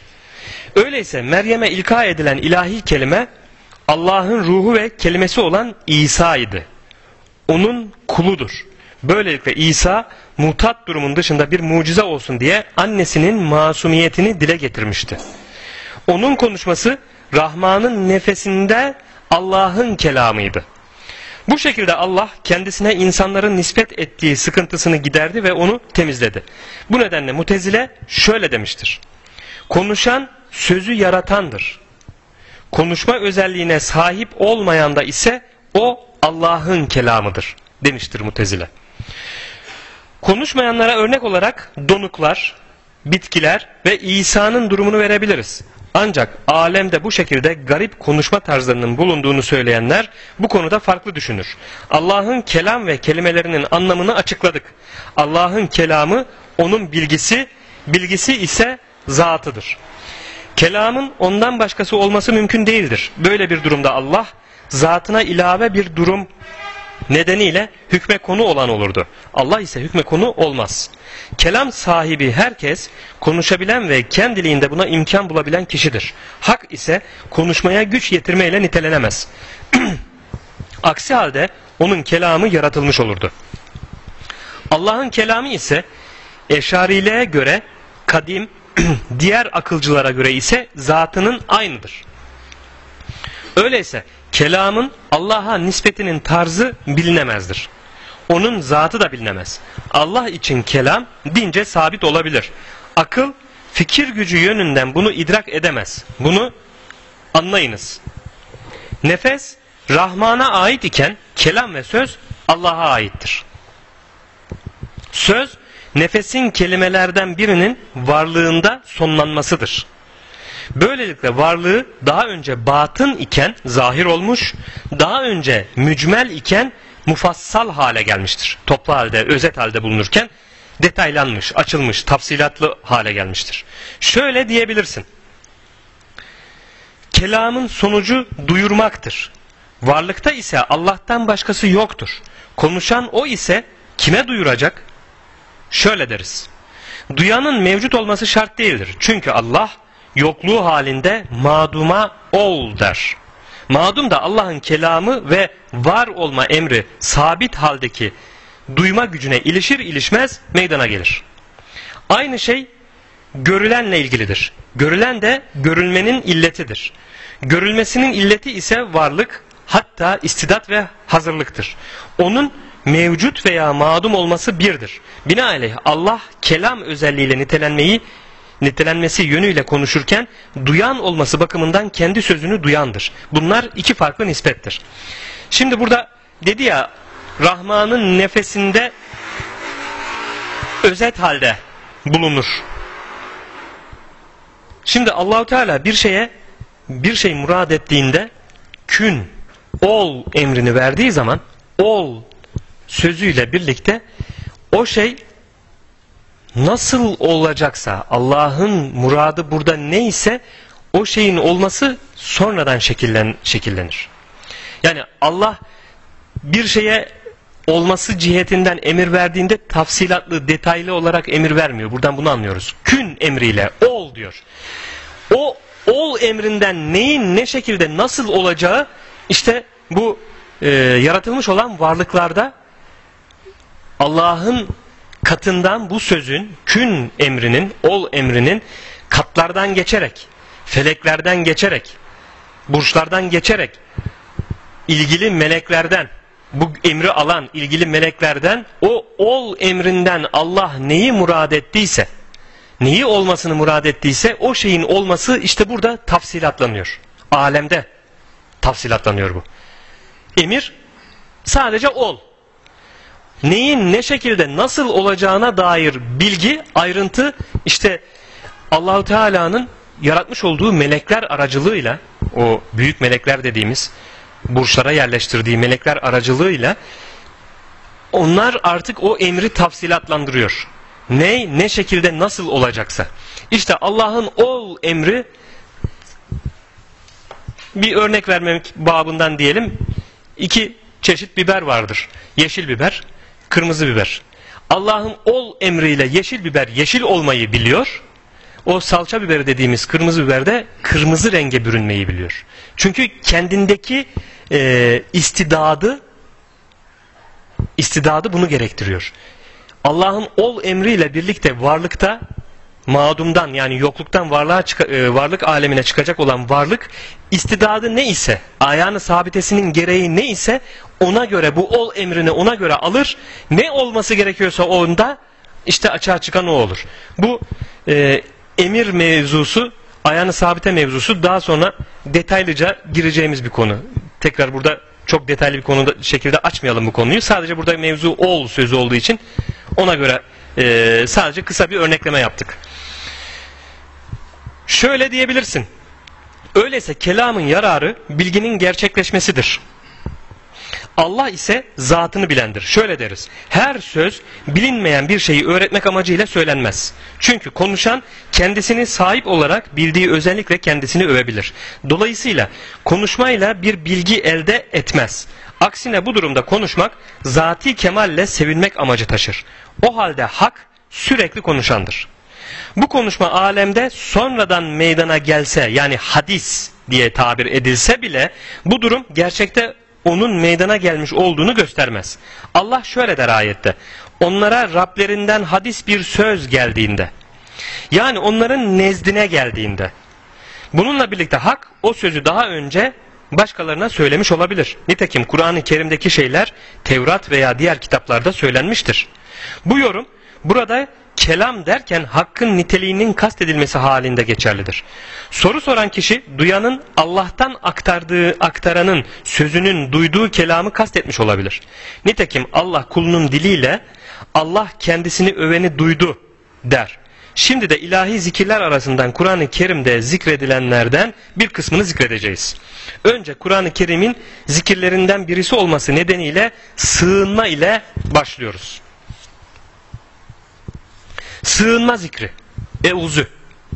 Öyleyse Meryem'e ilka edilen ilahi kelime Allah'ın ruhu ve kelimesi olan İsa idi. Onun kuludur. Böylelikle İsa mutat durumun dışında bir mucize olsun diye annesinin masumiyetini dile getirmişti. Onun konuşması Rahman'ın nefesinde Allah'ın kelamıydı. Bu şekilde Allah kendisine insanların nispet ettiği sıkıntısını giderdi ve onu temizledi. Bu nedenle Mutezile şöyle demiştir: konuşan sözü yaratandır. Konuşma özelliğine sahip olmayan da ise o Allah'ın kelamıdır demiştir Mutezile. Konuşmayanlara örnek olarak donuklar, bitkiler ve İsa'nın durumunu verebiliriz. Ancak alemde bu şekilde garip konuşma tarzlarının bulunduğunu söyleyenler bu konuda farklı düşünür. Allah'ın kelam ve kelimelerinin anlamını açıkladık. Allah'ın kelamı onun bilgisi ise zatıdır. Kelamın ondan başkası olması mümkün değildir. Böyle bir durumda Allah zatına ilave bir durum nedeniyle hükme konu olan olurdu. Allah ise hükme konu olmaz. Kelam sahibi herkes konuşabilen ve kendiliğinde buna imkan bulabilen kişidir. Hak ise konuşmaya güç yetirmeyle nitelenemez. Aksi halde onun kelamı yaratılmış olurdu. Allah'ın kelamı ise Eşariliğe göre kadim, diğer akılcılara göre ise zatının aynıdır. Öyleyse kelamın Allah'a nispetinin tarzı bilinemezdir. Onun zatı da bilinemez. Allah için kelam dince sabit olabilir. Akıl, fikir gücü yönünden bunu idrak edemez. Bunu anlayınız. Nefes, Rahman'a ait iken kelam ve söz Allah'a aittir. Söz, nefesin kelimelerden birinin varlığında sonlanmasıdır. Böylelikle varlığı daha önce batın iken zahir olmuş, daha önce mücmel iken mufassal hale gelmiştir. Toplu halde, özet halde bulunurken detaylanmış, açılmış, tafsilatlı hale gelmiştir. Şöyle diyebilirsin. Kelamın sonucu duyurmaktır. Varlıkta ise Allah'tan başkası yoktur. Konuşan o ise kime duyuracak? Şöyle deriz. Duyanın mevcut olması şart değildir. Çünkü Allah yokluğu halinde maduma ol der. Madum da Allah'ın kelamı ve var olma emri sabit haldeki duyma gücüne ilişir ilişmez meydana gelir. Aynı şey görülenle ilgilidir. Görülen de görülmenin illetidir. Görülmesinin illeti ise varlık, hatta istidat ve hazırlıktır. Onun mevcut veya madum olması birdir. Binaenaleyh Allah kelam özelliğiyle nitelenmesi yönüyle konuşurken duyan olması bakımından kendi sözünü duyandır. Bunlar iki farklı nispettir. Şimdi burada dedi ya, Rahman'ın nefesinde özet halde bulunur. Şimdi Allahu Teala bir şey murad ettiğinde kün, ol emrini verdiği zaman ol sözüyle birlikte o şey nasıl olacaksa, Allah'ın muradı burada neyse o şeyin olması sonradan şekillenir. Yani Allah bir şeye olması cihetinden emir verdiğinde tafsilatlı, detaylı olarak emir vermiyor. Buradan bunu anlıyoruz. Kün emriyle ol diyor. O ol emrinden neyin ne şekilde nasıl olacağı işte bu yaratılmış olan varlıklarda Allah'ın katından bu sözün, kün emrinin, ol emrinin katlardan geçerek, feleklerden geçerek, burçlardan geçerek, ilgili meleklerden, bu emri alan ilgili meleklerden o ol emrinden Allah neyi murad ettiyse, neyi olmasını murad ettiyse o şeyin olması işte burada tafsilatlanıyor. Alemde tafsilatlanıyor bu. Emir sadece ol. Neyin ne şekilde nasıl olacağına dair bilgi, ayrıntı işte Allahu Teala'nın yaratmış olduğu melekler aracılığıyla, o büyük melekler dediğimiz burçlara yerleştirdiği melekler aracılığıyla onlar artık o emri tafsilatlandırıyor. Ne şekilde nasıl olacaksa. İşte Allah'ın ol emri, bir örnek vermek babından diyelim, 2 çeşit biber vardır. Yeşil biber, kırmızı biber. Allah'ın ol emriyle yeşil biber yeşil olmayı biliyor. O salça biberi dediğimiz kırmızı biber de kırmızı renge bürünmeyi biliyor. Çünkü kendindeki istidadı bunu gerektiriyor. Allah'ın ol emriyle birlikte varlıkta madumdan, yani yokluktan varlık alemine çıkacak olan varlık istidadı ne ise, ayağını sabitesinin gereği ne ise ona göre bu ol emrini ona göre alır. Ne olması gerekiyorsa onda işte açığa çıkan o olur. Bu emir mevzusu, ayağını sabite mevzusu daha sonra detaylıca gireceğimiz bir konu. Tekrar burada çok detaylı bir konuda şekilde açmayalım bu konuyu. Sadece burada mevzu ol sözü olduğu için ona göre sadece kısa bir örnekleme yaptık. Şöyle diyebilirsin. Öyleyse kelamın yararı bilginin gerçekleşmesidir. Allah ise zatını bilendir. Şöyle deriz. Her söz bilinmeyen bir şeyi öğretmek amacıyla söylenmez. Çünkü konuşan kendisini sahip olarak bildiği özellikle kendisini övebilir. Dolayısıyla konuşmayla bir bilgi elde etmez. Aksine bu durumda konuşmak zati kemalle sevinmek amacı taşır. O halde hak sürekli konuşandır. Bu konuşma alemde sonradan meydana gelse, yani hadis diye tabir edilse bile bu durum gerçekte onun meydana gelmiş olduğunu göstermez. Allah şöyle der ayette: onlara Rablerinden hadis bir söz geldiğinde, yani onların nezdine geldiğinde. Bununla birlikte hak o sözü daha önce başkalarına söylemiş olabilir. Nitekim Kur'an-ı Kerim'deki şeyler Tevrat veya diğer kitaplarda söylenmiştir. Bu yorum burada kelam derken hakkın niteliğinin kastedilmesi halinde geçerlidir. Soru soran kişi duyanın Allah'tan aktaranın sözünün duyduğu kelamı kastetmiş olabilir. Nitekim Allah kulunun diliyle Allah kendisini öveni duydu der. Şimdi de ilahi zikirler arasından Kur'an-ı Kerim'de zikredilenlerden bir kısmını zikredeceğiz. Önce Kur'an-ı Kerim'in zikirlerinden birisi olması nedeniyle sığınma ile başlıyoruz. sığınma zikri. Eûzü.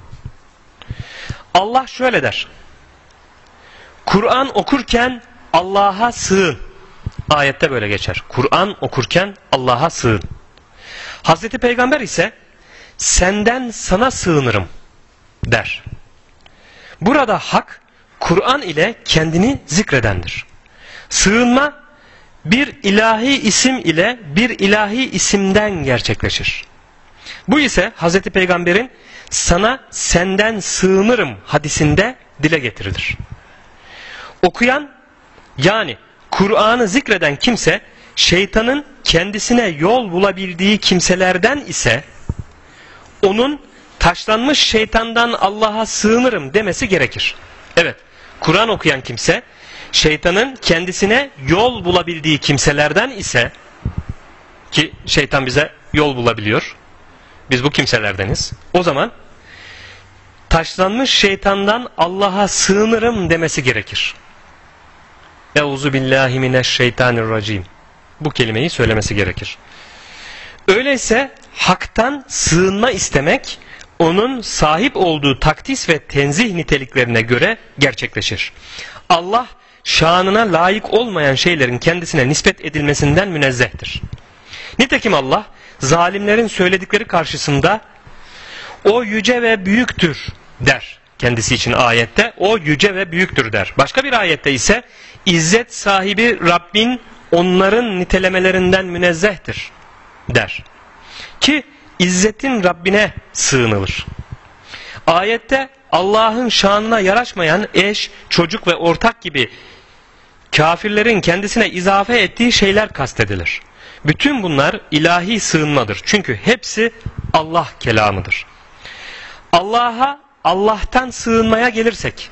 Allah şöyle der. Kur'an okurken Allah'a sığın. Ayette böyle geçer. Kur'an okurken Allah'a sığın. Hazreti Peygamber ise senden sana sığınırım der. Burada hak Kur'an ile kendini zikredendir. Sığınma bir ilahi isim ile bir ilahi isimden gerçekleşir. Bu ise Hazreti Peygamber'in sana senden sığınırım hadisinde dile getirilir. Okuyan yani Kur'an'ı zikreden kimse şeytanın kendisine yol bulabildiği kimselerden ise onun taşlanmış şeytandan Allah'a sığınırım demesi gerekir. Evet, Kur'an okuyan kimse şeytanın kendisine yol bulabildiği kimselerden ise, ki şeytan bize yol bulabiliyor, biz bu kimselerdeniz, o zaman taşlanmış şeytandan Allah'a sığınırım demesi gerekir. Euzu billahi mineşşeytanirracim. Bu kelimeyi söylemesi gerekir. Öyleyse haktan sığınma istemek onun sahip olduğu takdis ve tenzih niteliklerine göre gerçekleşir. Allah şanına layık olmayan şeylerin kendisine nispet edilmesinden münezzehtir. Nitekim Allah zalimlerin söyledikleri karşısında o yüce ve büyüktür der. Kendisi için ayette o yüce ve büyüktür der. Başka bir ayette ise İzzet sahibi Rabbin onların nitelemelerinden münezzehtir der. Ki İzzetin Rabbine sığınılır. Ayette Allah'ın şanına yaraşmayan eş, çocuk ve ortak gibi kafirlerin kendisine izafe ettiği şeyler kastedilir. Bütün bunlar ilahi sığınmadır. Çünkü hepsi Allah kelamıdır. Allah'tan sığınmaya gelirsek,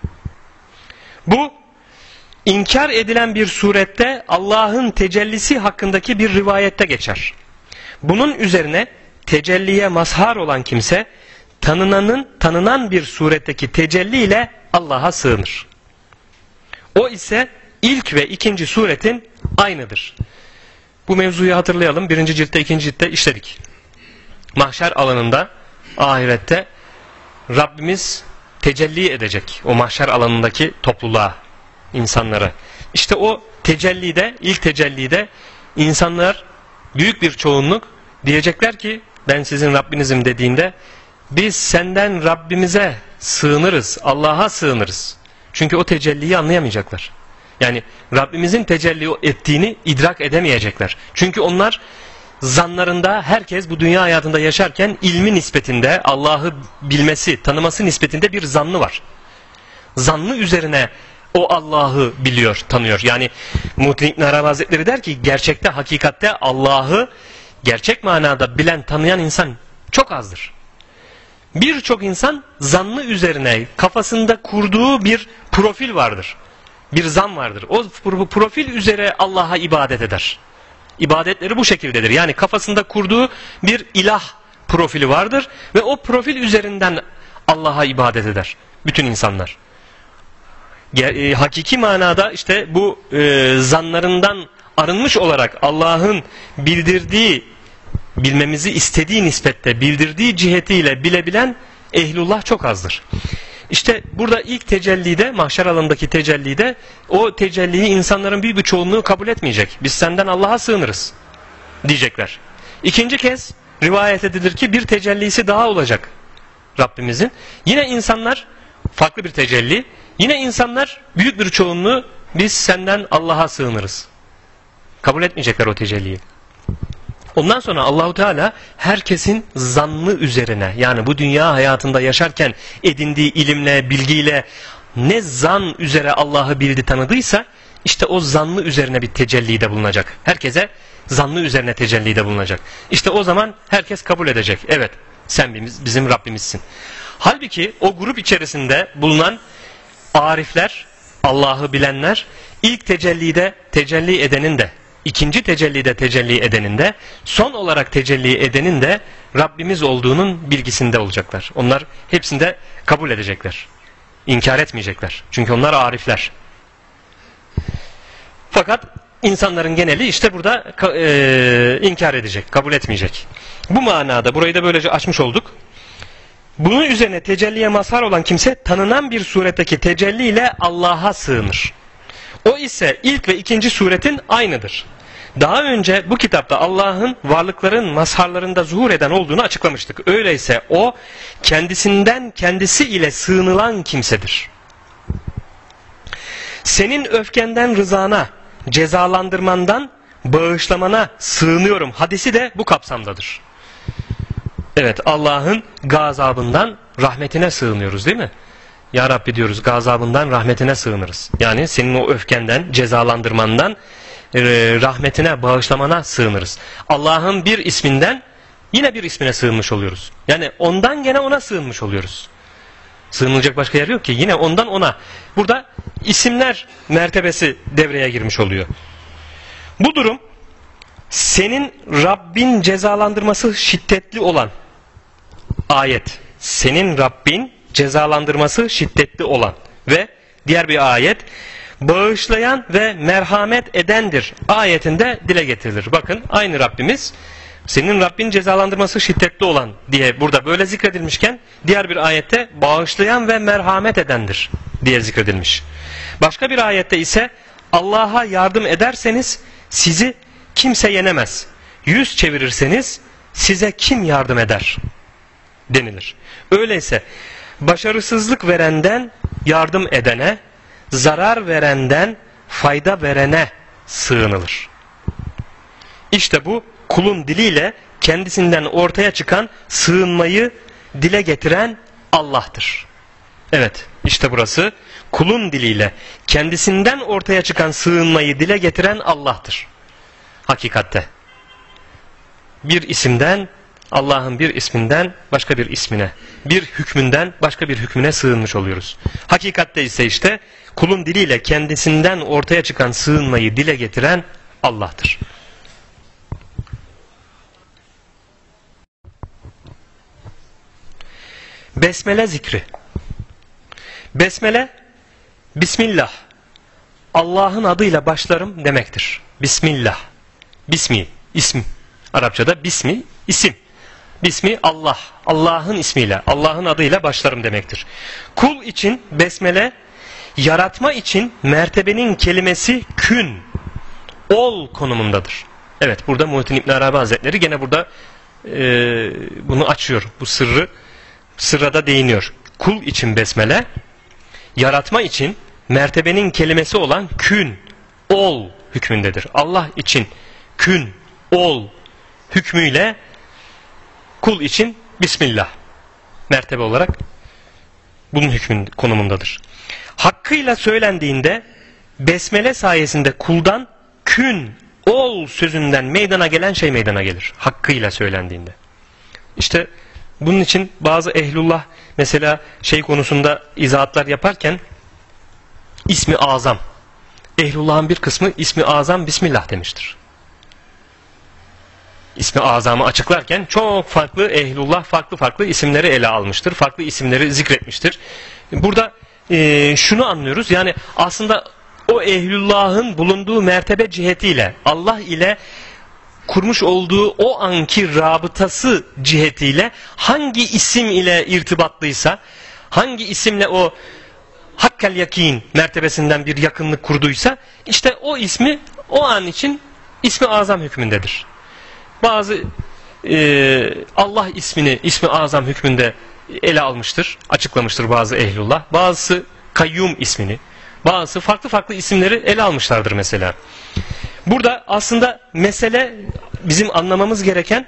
bu inkar edilen bir surette Allah'ın tecellisi hakkındaki bir rivayette geçer. Bunun üzerine tecelliye mazhar olan kimse tanınan bir suretteki tecelli ile Allah'a sığınır. O ise ilk ve ikinci suretin aynıdır. Bu mevzuyu hatırlayalım. 1. ciltte 2. ciltte işledik. Mahşer alanında ahirette Rabbimiz tecelli edecek o mahşer alanındaki topluluğa, insanlara. İşte o tecellide, ilk tecellide insanlar, büyük bir çoğunluk diyecekler ki ben sizin Rabbinizim dediğinde biz senden Rabbimize sığınırız, Allah'a sığınırız. Çünkü o tecelliyi anlayamayacaklar. Yani Rabbimizin tecelli ettiğini idrak edemeyecekler. Çünkü onlar zanlarında, herkes bu dünya hayatında yaşarken ilmi nispetinde, Allah'ı bilmesi, tanıması nispetinde bir zannı var. Zannı üzerine o Allah'ı biliyor, tanıyor. Yani Muhittin İbn Arabi Hazretleri der ki gerçekte, hakikatte Allah'ı gerçek manada bilen, tanıyan insan çok azdır. Birçok insan zannı üzerine kafasında kurduğu bir profil vardır. Bir zan vardır. O profil üzere Allah'a ibadet eder. İbadetleri bu şekildedir. Yani kafasında kurduğu bir ilah profili vardır ve o profil üzerinden Allah'a ibadet eder bütün insanlar. Hakiki manada işte bu zanlarından arınmış olarak Allah'ın bildirdiği, bilmemizi istediği nispette bildirdiği cihetiyle bilebilen ehlullah çok azdır. İşte burada ilk tecellide, mahşer alanındaki tecellide o tecelliyi insanların büyük bir çoğunluğu kabul etmeyecek. Biz senden Allah'a sığınırız diyecekler. İkinci kez rivayet edilir ki bir tecellisi daha olacak Rabbimizin. Yine insanlar, farklı bir tecelli, yine insanlar büyük bir çoğunluğu biz senden Allah'a sığınırız. Kabul etmeyecekler o tecelliyi. Ondan sonra Allahu Teala herkesin zannı üzerine, yani bu dünya hayatında yaşarken edindiği ilimle, bilgiyle ne zan üzere Allah'ı bildi, tanıdıysa işte o zannı üzerine bir tecellide bulunacak. Herkese zannı üzerine tecellide bulunacak. İşte o zaman herkes kabul edecek. Evet, sen bizim Rabbimizsin. Halbuki o grup içerisinde bulunan arifler, Allah'ı bilenler ilk tecellide tecelli edenin de, İkinci tecellide tecelli edenin de, son olarak tecelli edenin de Rabbimiz olduğunun bilgisinde olacaklar. Onlar hepsinde kabul edecekler. İnkar etmeyecekler. Çünkü onlar arifler. Fakat insanların geneli işte burada inkar edecek, kabul etmeyecek. Bu manada burayı da böylece açmış olduk. Bunun üzerine tecelliye mazhar olan kimse tanınan bir suretteki tecelli ile Allah'a sığınır. O ise ilk ve ikinci suretin aynıdır. Daha önce bu kitapta Allah'ın varlıkların mazharlarında zuhur eden olduğunu açıklamıştık. Öyleyse o kendisinden kendisi ile sığınılan kimsedir. Senin öfkenden rızana, cezalandırmandan bağışlamana sığınıyorum hadisi de bu kapsamdadır. Evet, Allah'ın gazabından rahmetine sığınıyoruz değil mi? Ya Rabbi diyoruz, gazabından rahmetine sığınırız. Yani senin o öfkenden, cezalandırmandan rahmetine, bağışlamana sığınırız. Allah'ın bir isminden yine bir ismine sığınmış oluyoruz. Yani ondan gene ona sığınmış oluyoruz. Sığınılacak başka yer yok ki. Yine ondan ona. Burada isimler mertebesi devreye girmiş oluyor. Bu durum senin Rabbin cezalandırması şiddetli olan ayet. Senin Rabbin cezalandırması şiddetli olan ve diğer bir ayet bağışlayan ve merhamet edendir ayetinde dile getirilir. Bakın aynı Rabbimiz senin Rabbin cezalandırması şiddetli olan diye burada böyle zikredilmişken diğer bir ayette bağışlayan ve merhamet edendir diye zikredilmiş. Başka bir ayette ise Allah'a yardım ederseniz sizi kimse yenemez. Yüz çevirirseniz size kim yardım eder denilir. Öyleyse başarısızlık verenden yardım edene, zarar verenden fayda verene sığınılır. İşte bu kulun diliyle kendisinden ortaya çıkan sığınmayı dile getiren Allah'tır. Evet, işte burası kulun diliyle kendisinden ortaya çıkan sığınmayı dile getiren Allah'tır. Hakikatte. Bir isimden, Allah'ın bir isminden başka bir ismine, bir hükmünden başka bir hükmüne sığınmış oluyoruz. Hakikatte ise işte kulun diliyle kendisinden ortaya çıkan sığınmayı dile getiren Allah'tır. Besmele zikri. Besmele, Bismillah, Allah'ın adıyla başlarım demektir. Bismillah, Bismi, isim. Arapçada Bismi, isim. Bismi Allah, Allah'ın ismiyle, Allah'ın adıyla başlarım demektir. Kul için besmele, yaratma için mertebenin kelimesi kün, ol konumundadır. Evet, burada Muhittin İbn Arabi Hazretleri gene burada bunu açıyor, bu sırra da değiniyor. Kul için besmele, yaratma için mertebenin kelimesi olan kün, ol hükmündedir. Allah için kün, ol hükmüyle kul için Bismillah mertebe olarak bunun hükmün konumundadır. Hakkıyla söylendiğinde besmele sayesinde kuldan kün, ol sözünden meydana gelen şey meydana gelir. Hakkıyla söylendiğinde. İşte bunun için bazı ehlullah mesela şey konusunda izahatlar yaparken ismi azam, ehlullahın bir kısmı ismi azam Bismillah demiştir. İsmi azamı açıklarken çok farklı ehlullah farklı isimleri ele almıştır. Farklı isimleri zikretmiştir. Burada şunu anlıyoruz. Yani aslında o ehlullahın bulunduğu mertebe cihetiyle Allah ile kurmuş olduğu o anki rabıtası cihetiyle hangi isim ile irtibatlıysa, hangi isimle o hakkel yakin mertebesinden bir yakınlık kurduysa işte o ismi o an için ismi azam hükmündedir. Bazı Allah ismini ismi azam hükmünde ele almıştır, açıklamıştır bazı ehlullah. Bazısı kayyum ismini, bazısı farklı isimleri ele almışlardır mesela. Burada aslında mesele bizim anlamamız gereken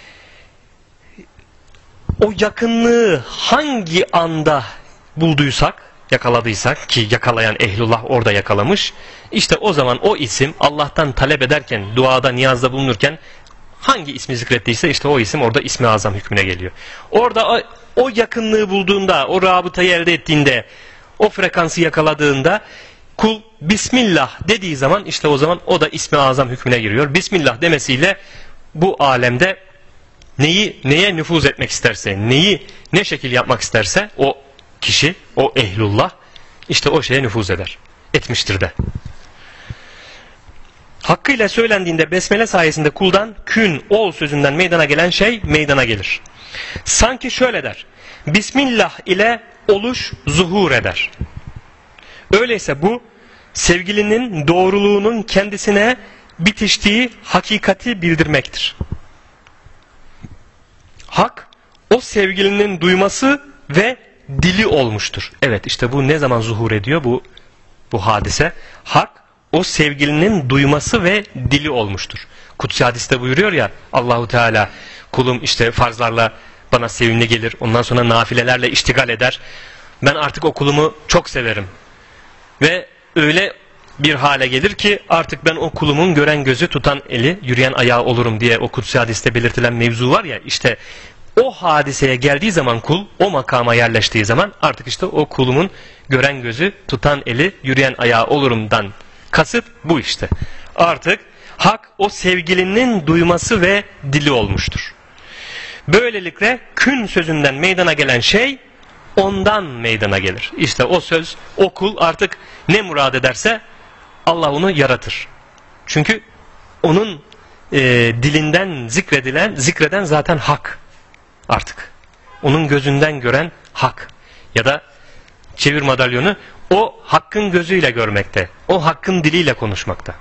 o yakınlığı hangi anda bulduysak, yakaladıysak ki yakalayan ehlullah orada yakalamış. İşte o zaman o isim Allah'tan talep ederken, duada, niyazda bulunurken hangi ismi zikrettiyse işte o isim orada ismi azam hükmüne geliyor. Orada o yakınlığı bulduğunda, o rabıtayı elde ettiğinde, o frekansı yakaladığında kul Bismillah dediği zaman işte o zaman o da ismi azam hükmüne giriyor. Bismillah demesiyle bu alemde neye nüfuz etmek isterse, ne şekil yapmak isterse o kişi, o ehlullah işte o şeye nüfuz eder. Etmiştir de. Hakkıyla söylendiğinde besmele sayesinde kuldan kün, ol sözünden meydana gelen şey meydana gelir. Sanki şöyle der: Bismillah ile oluş zuhur eder. Öyleyse bu sevgilinin doğruluğunun kendisine bitiştiği hakikati bildirmektir. Hak o sevgilinin duyması ve dili olmuştur. Evet, işte bu ne zaman zuhur ediyor bu hadise? Hak o sevgilinin duyması ve dili olmuştur. Kutsi hadiste buyuruyor ya Allahu Teala, kulum işte farzlarla bana sevimli gelir, ondan sonra nafilelerle iştigal eder. Ben artık o kulumu çok severim. Ve öyle bir hale gelir ki artık ben o kulumun gören gözü, tutan eli, yürüyen ayağı olurum diye o kutsi hadiste belirtilen mevzu var ya, işte o hadiseye geldiği zaman kul, o makama yerleştiği zaman artık işte o kulumun gören gözü, tutan eli, yürüyen ayağı olurumdan kasıt bu işte. Artık hak o sevgilinin duyması ve dili olmuştur. Böylelikle kün sözünden meydana gelen şey ondan meydana gelir. İşte o söz, o kul artık ne murad ederse Allah onu yaratır. Çünkü onun dilinden zikreden zaten hak artık. Onun gözünden gören hak. Ya da çevir madalyonu, o hakkın gözüyle görmekte. O hakkın diliyle konuşmakta.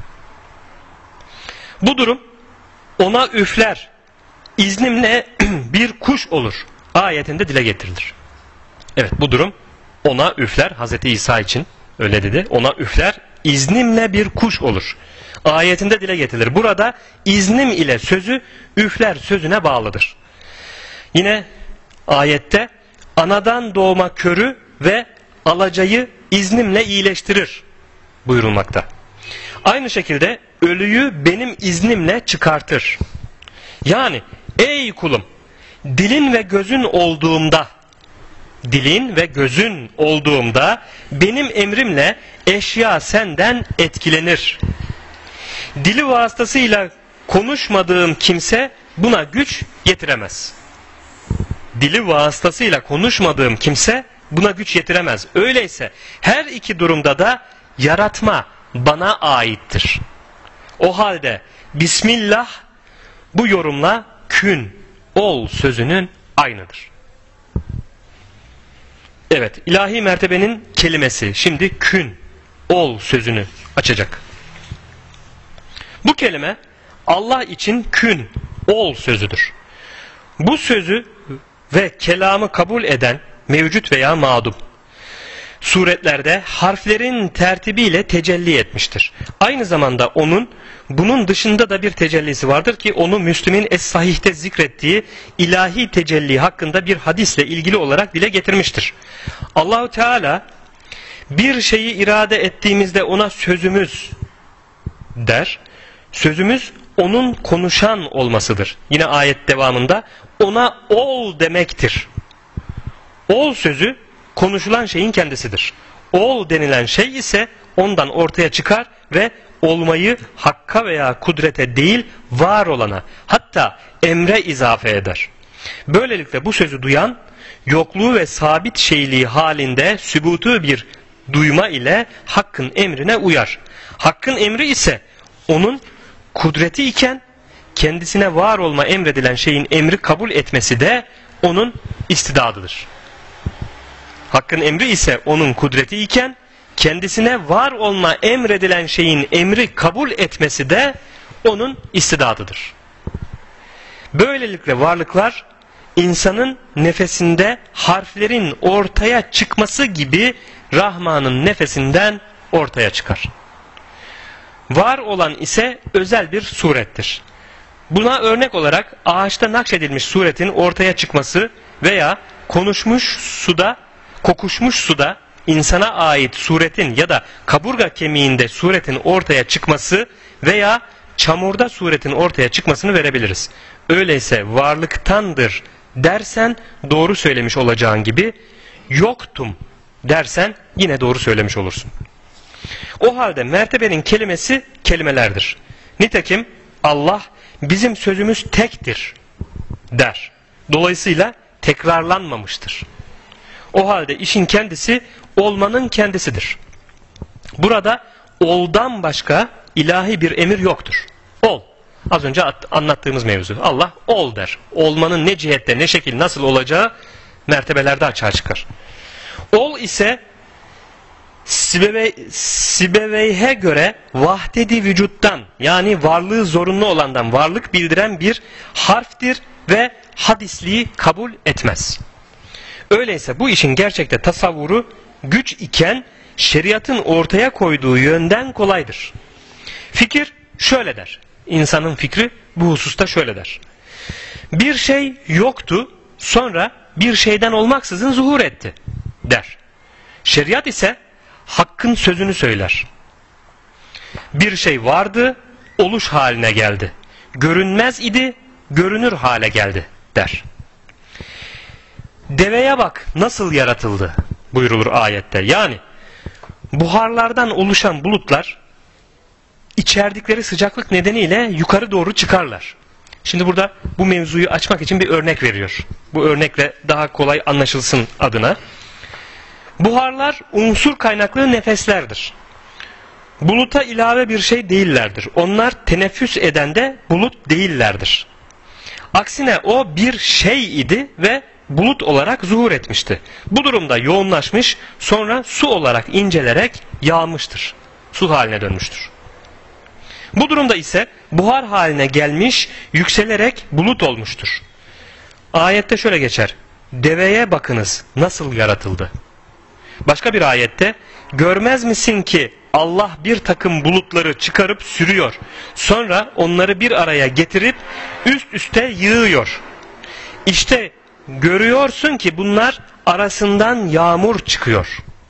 Bu durum ona üfler, iznimle bir kuş olur ayetinde dile getirilir. Evet, bu durum ona üfler, Hazreti İsa için öyle dedi. Ona üfler, iznimle bir kuş olur ayetinde dile getirilir. Burada iznim ile sözü üfler sözüne bağlıdır. Yine ayette anadan doğma körü ve alacayı iznimle iyileştirir buyurulmakta. Aynı şekilde ölüyü benim iznimle çıkartır. Yani ey kulum, dilin ve gözün olduğumda benim emrimle eşya senden etkilenir. Dili vasıtasıyla konuşmadığım kimse buna güç yetiremez. Dili vasıtasıyla konuşmadığım kimse buna güç yetiremez. Öyleyse her iki durumda da yaratma bana aittir. O halde Bismillah bu yorumla kün, ol sözünün aynıdır. Evet, ilahi mertebenin kelimesi şimdi kün, ol sözünü açacak. Bu kelime Allah için kün, ol sözüdür. Bu sözü ve kelamı kabul eden mevcut veya mağdum suretlerde harflerin tertibiyle tecelli etmiştir. Aynı zamanda bunun dışında da bir tecellisi vardır ki onu Müslim'in Es-Sahih'te zikrettiği ilahi tecelli hakkında bir hadisle ilgili olarak dile getirmiştir. Allahu Teala bir şeyi irade ettiğimizde ona sözümüz der. Sözümüz onun konuşan olmasıdır. Yine ayet devamında ona ol demektir. Ol sözü konuşulan şeyin kendisidir. Ol denilen şey ise ondan ortaya çıkar ve olmayı hakka veya kudrete değil var olana, hatta emre izafe eder. Böylelikle bu sözü duyan yokluğu ve sabit şeyliği halinde sübutu bir duyma ile hakkın emrine uyar. Hakkın emri ise onun kudreti iken kendisine var olma emredilen şeyin emri kabul etmesi de onun istidadıdır. Hakkın emri ise onun kudreti iken kendisine var olma emredilen şeyin emri kabul etmesi de onun istidadıdır. Böylelikle varlıklar insanın nefesinde harflerin ortaya çıkması gibi Rahman'ın nefesinden ortaya çıkar. Var olan ise özel bir surettir. Buna örnek olarak ağaçta nakşedilmiş suretin ortaya çıkması veya kokuşmuş suda insana ait suretin ya da kaburga kemiğinde suretin ortaya çıkması veya çamurda suretin ortaya çıkmasını verebiliriz. Öyleyse varlıktandır dersen doğru söylemiş olacağın gibi, yoktum dersen yine doğru söylemiş olursun. O halde mertebenin kelimesi kelimelerdir. Nitekim Allah bizim sözümüz tektir der. Dolayısıyla tekrarlanmamıştır. O halde işin kendisi olmanın kendisidir. Burada oldan başka ilahi bir emir yoktur. Ol. Az önce anlattığımız mevzu. Allah ol der. Olmanın ne cihette, ne şekil, nasıl olacağı mertebelerde açığa çıkar. Ol ise Sibeveyhe göre vahdedi vücuttan, yani varlığı zorunlu olandan varlık bildiren bir harftir ve hadisliği kabul etmez. Öyleyse bu işin gerçekte tasavvuru güç iken şeriatın ortaya koyduğu yönden kolaydır. Fikir şöyle der. İnsanın fikri bu hususta şöyle der. Bir şey yoktu, sonra bir şeyden olmaksızın zuhur etti der. Şeriat ise hakkın sözünü söyler. Bir şey vardı, oluş haline geldi. Görünmez idi, görünür hale geldi der. Deveye bak nasıl yaratıldı buyrulur ayette. Yani buharlardan oluşan bulutlar içerdikleri sıcaklık nedeniyle yukarı doğru çıkarlar. Şimdi burada bu mevzuyu açmak için bir örnek veriyor. Bu örnekle daha kolay anlaşılsın adına. Buharlar unsur kaynaklı nefeslerdir. Buluta ilave bir şey değillerdir. Onlar teneffüs eden de bulut değillerdir. Aksine o bir şey idi ve bulut olarak zuhur etmişti. Bu durumda yoğunlaşmış, sonra su olarak incelerek yağmıştır. Su haline dönmüştür. Bu durumda ise buhar haline gelmiş, yükselerek bulut olmuştur. Ayette şöyle geçer. Deveye bakınız nasıl yaratıldı. Başka bir ayette görmez misin ki Allah bir takım bulutları çıkarıp sürüyor. Sonra onları bir araya getirip üst üste yığıyor. İşte görüyorsun ki bunlar arasından yağmur çıkıyor.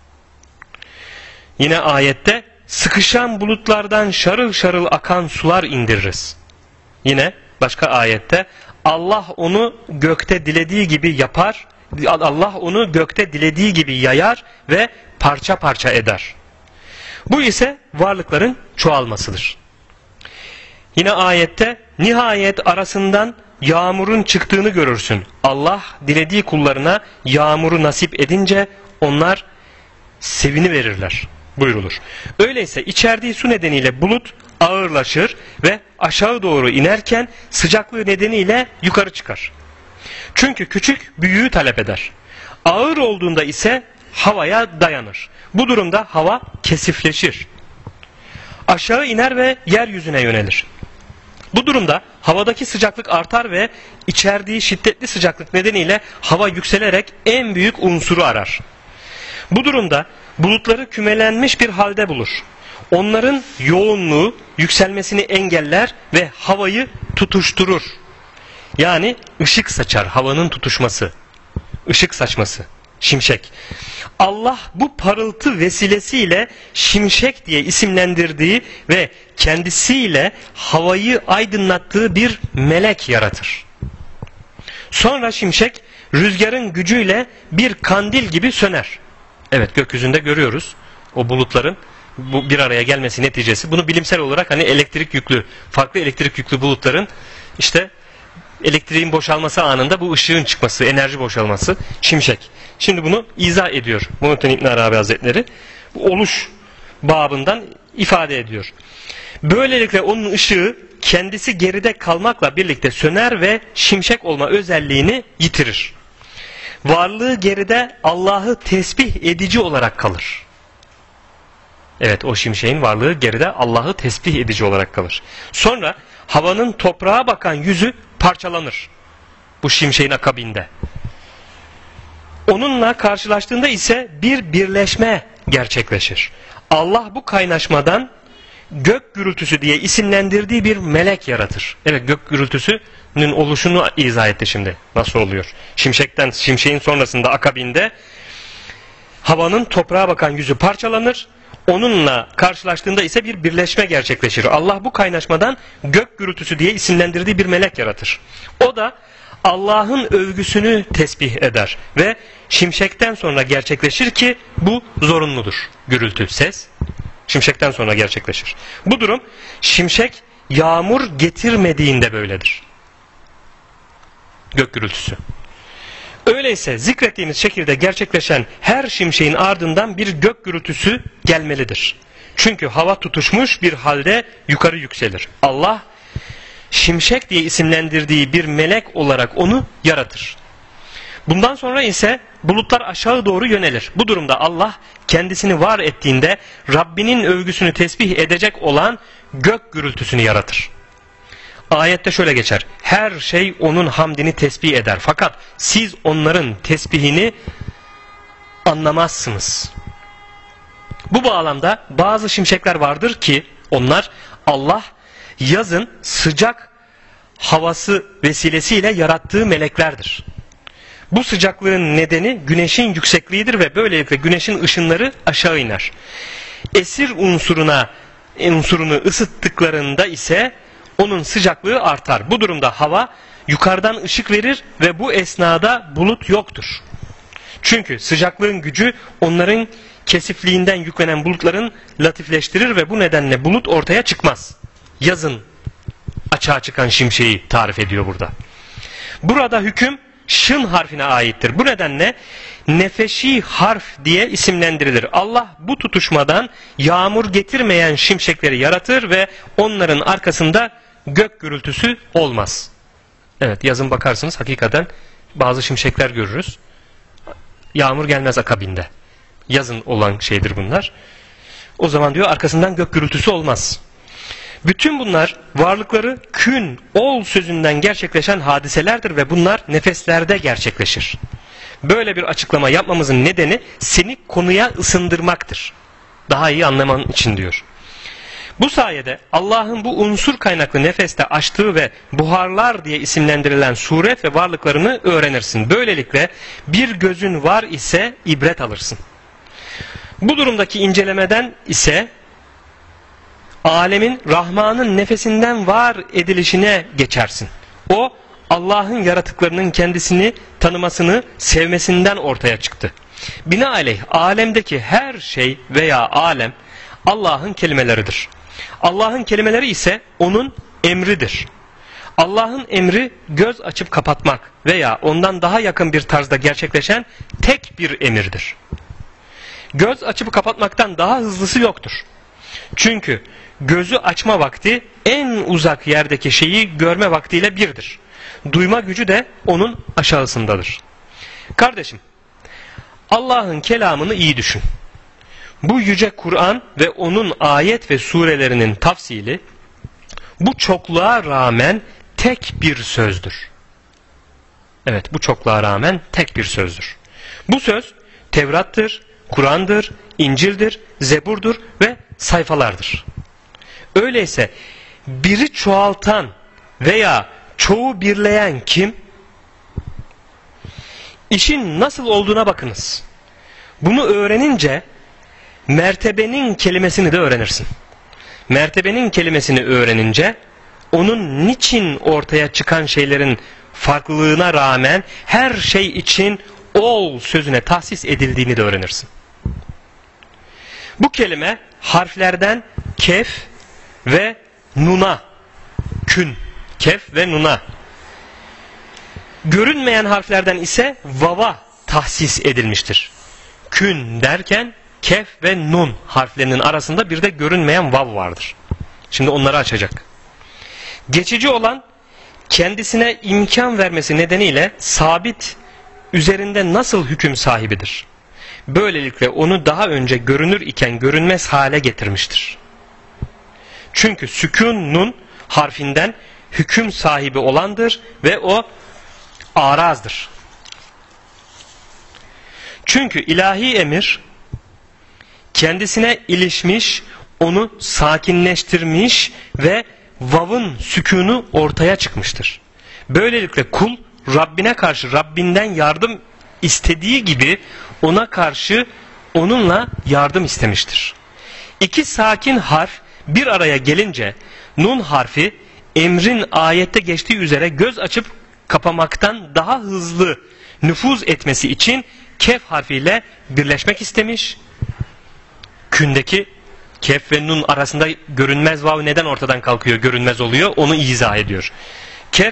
Yine ayette sıkışan bulutlardan şarıl şarıl akan sular indiririz. Yine başka ayette Allah onu gökte dilediği gibi yapar, Allah onu gökte dilediği gibi yayar ve parça parça eder. Bu ise varlıkların çoğalmasıdır. Yine ayette nihayet arasından yağmurun çıktığını görürsün. Allah dilediği kullarına yağmuru nasip edince onlar seviniverirler buyrulur. Öyleyse içerdiği su nedeniyle bulut ağırlaşır ve aşağı doğru inerken sıcaklığı nedeniyle yukarı çıkar. Çünkü küçük büyüğü talep eder. Ağır olduğunda ise havaya dayanır. Bu durumda hava kesifleşir. Aşağı iner ve yeryüzüne yönelir. Bu durumda havadaki sıcaklık artar ve içerdiği şiddetli sıcaklık nedeniyle hava yükselerek en büyük unsuru arar. Bu durumda bulutları kümelenmiş bir halde bulur. Onların yoğunluğu yükselmesini engeller ve havayı tutuşturur. Yani ışık saçar, havanın tutuşması, ışık saçması, şimşek. Allah bu parıltı vesilesiyle şimşek diye isimlendirdiği ve kendisiyle havayı aydınlattığı bir melek yaratır. Sonra şimşek rüzgarın gücüyle bir kandil gibi söner. Evet, gökyüzünde görüyoruz o bulutların bu bir araya gelmesi neticesi. Bunu bilimsel olarak hani elektrik yüklü, farklı elektrik yüklü bulutların işte elektriğin boşalması anında bu ışığın çıkması, enerji boşalması, şimşek. Şimdi bunu izah ediyor Muhittin İbn Arabi Hazretleri. Bu oluş babından ifade ediyor. Böylelikle onun ışığı kendisi geride kalmakla birlikte söner ve şimşek olma özelliğini yitirir. Varlığı geride Allah'ı tesbih edici olarak kalır. Evet, o şimşeğin varlığı geride Allah'ı tesbih edici olarak kalır. Sonra havanın toprağa bakan yüzü parçalanır. Bu şimşeğin akabinde. Onunla karşılaştığında ise bir birleşme gerçekleşir. Allah bu kaynaşmadan gök gürültüsü diye isimlendirdiği bir melek yaratır. Evet, gök gürültüsünün oluşunu izah etti şimdi. Nasıl oluyor? Şimşeğin sonrasında akabinde havanın toprağa bakan yüzü parçalanır. Onunla karşılaştığında ise bir birleşme gerçekleşir. Allah bu kaynaşmadan gök gürültüsü diye isimlendirdiği bir melek yaratır. O da Allah'ın övgüsünü tesbih eder ve şimşekten sonra gerçekleşir ki bu zorunludur. Gürültü, ses şimşekten sonra gerçekleşir. Bu durum şimşek yağmur getirmediğinde böyledir. Gök gürültüsü. Öyleyse zikrettiğimiz şekilde gerçekleşen her şimşeğin ardından bir gök gürültüsü gelmelidir. Çünkü hava tutuşmuş bir halde yukarı yükselir. Allah şimşek diye isimlendirdiği bir melek olarak onu yaratır. Bundan sonra ise bulutlar aşağı doğru yönelir. Bu durumda Allah kendisini var ettiğinde Rabbinin övgüsünü tesbih edecek olan gök gürültüsünü yaratır. Ayette şöyle geçer: her şey onun hamdini tesbih eder fakat siz onların tesbihini anlamazsınız. Bu bağlamda bazı şimşekler vardır ki onlar Allah yazın sıcak havası vesilesiyle yarattığı meleklerdir. Bu sıcaklığın nedeni güneşin yüksekliğidir ve böylelikle güneşin ışınları aşağı iner. Esir unsurunu ısıttıklarında ise onun sıcaklığı artar. Bu durumda hava yukarıdan ışık verir ve bu esnada bulut yoktur. Çünkü sıcaklığın gücü onların kesifliğinden yüklenen bulutların latifleştirir ve bu nedenle bulut ortaya çıkmaz. Yazın açığa çıkan şimşeği tarif ediyor burada. Burada hüküm şın harfine aittir. Bu nedenle nefeşi harf diye isimlendirilir. Allah bu tutuşmadan yağmur getirmeyen şimşekleri yaratır ve onların arkasında gök gürültüsü olmaz. Evet, yazın bakarsınız hakikaten bazı şimşekler görürüz. Yağmur gelmez akabinde. Yazın olan şeydir bunlar. O zaman diyor arkasından gök gürültüsü olmaz. Bütün bunlar varlıkları kün, ol sözünden gerçekleşen hadiselerdir ve bunlar nefeslerde gerçekleşir. Böyle bir açıklama yapmamızın nedeni seni konuya ısındırmaktır. Daha iyi anlaman için diyor. Bu sayede Allah'ın bu unsur kaynaklı nefeste açtığı ve buharlar diye isimlendirilen suret ve varlıklarını öğrenirsin. Böylelikle bir gözün var ise ibret alırsın. Bu durumdaki incelemeden ise alemin Rahman'ın nefesinden var edilişine geçersin. O Allah'ın yaratıklarının kendisini tanımasını, sevmesinden ortaya çıktı. Binaenaleyh alemdeki her şey veya alem Allah'ın kelimeleridir. Allah'ın kelimeleri ise onun emridir. Allah'ın emri göz açıp kapatmak veya ondan daha yakın bir tarzda gerçekleşen tek bir emirdir. Göz açıp kapatmaktan daha hızlısı yoktur. Çünkü gözü açma vakti en uzak yerdeki şeyi görme vaktiyle birdir. Duyma gücü de onun aşağısındadır. Kardeşim, Allah'ın kelamını iyi düşün. Bu yüce Kur'an ve onun ayet ve surelerinin tafsili bu çokluğa rağmen tek bir sözdür. Evet, bu çokluğa rağmen tek bir sözdür. Bu söz Tevrat'tır, Kur'an'dır, İncil'dir, Zebur'dur ve sayfalardır. Öyleyse biri çoğaltan veya çoğu birleyen kim? İşin nasıl olduğuna bakınız. Bunu öğrenince mertebenin kelimesini de öğrenirsin. Mertebenin kelimesini öğrenince onun niçin ortaya çıkan şeylerin farklılığına rağmen her şey için ol sözüne tahsis edildiğini de öğrenirsin. Bu kelime harflerden kef ve nuna, kün, kef ve nuna. Görünmeyen harflerden ise vava tahsis edilmiştir. Kün derken kef ve nun harflerinin arasında bir de görünmeyen vav vardır. Şimdi onları açacak. Geçici olan kendisine imkan vermesi nedeniyle sabit üzerinde nasıl hüküm sahibidir? Böylelikle onu daha önce görünür iken görünmez hale getirmiştir. Çünkü sükun nun harfinden hüküm sahibi olandır ve o arazdır. Çünkü ilahi emir kendisine ilişmiş, onu sakinleştirmiş ve vav'ın sükûnu ortaya çıkmıştır. Böylelikle kul Rabbine karşı Rabbinden yardım istediği gibi ona karşı onunla yardım istemiştir. İki sakin harf bir araya gelince nun harfi emrin ayette geçtiği üzere göz açıp kapamaktan daha hızlı nüfuz etmesi için kef harfiyle birleşmek istemiş. Kündeki kef ve nun arasında görünmez vav neden ortadan kalkıyor, görünmez oluyor, onu izah ediyor. Kef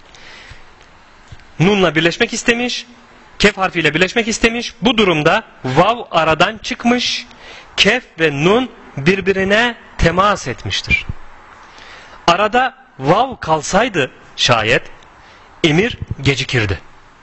nunla birleşmek istemiş, kef harfiyle birleşmek istemiş. Bu durumda vav aradan çıkmış, kef ve nun birbirine temas etmiştir. Arada vav kalsaydı şayet emir gecikirdi.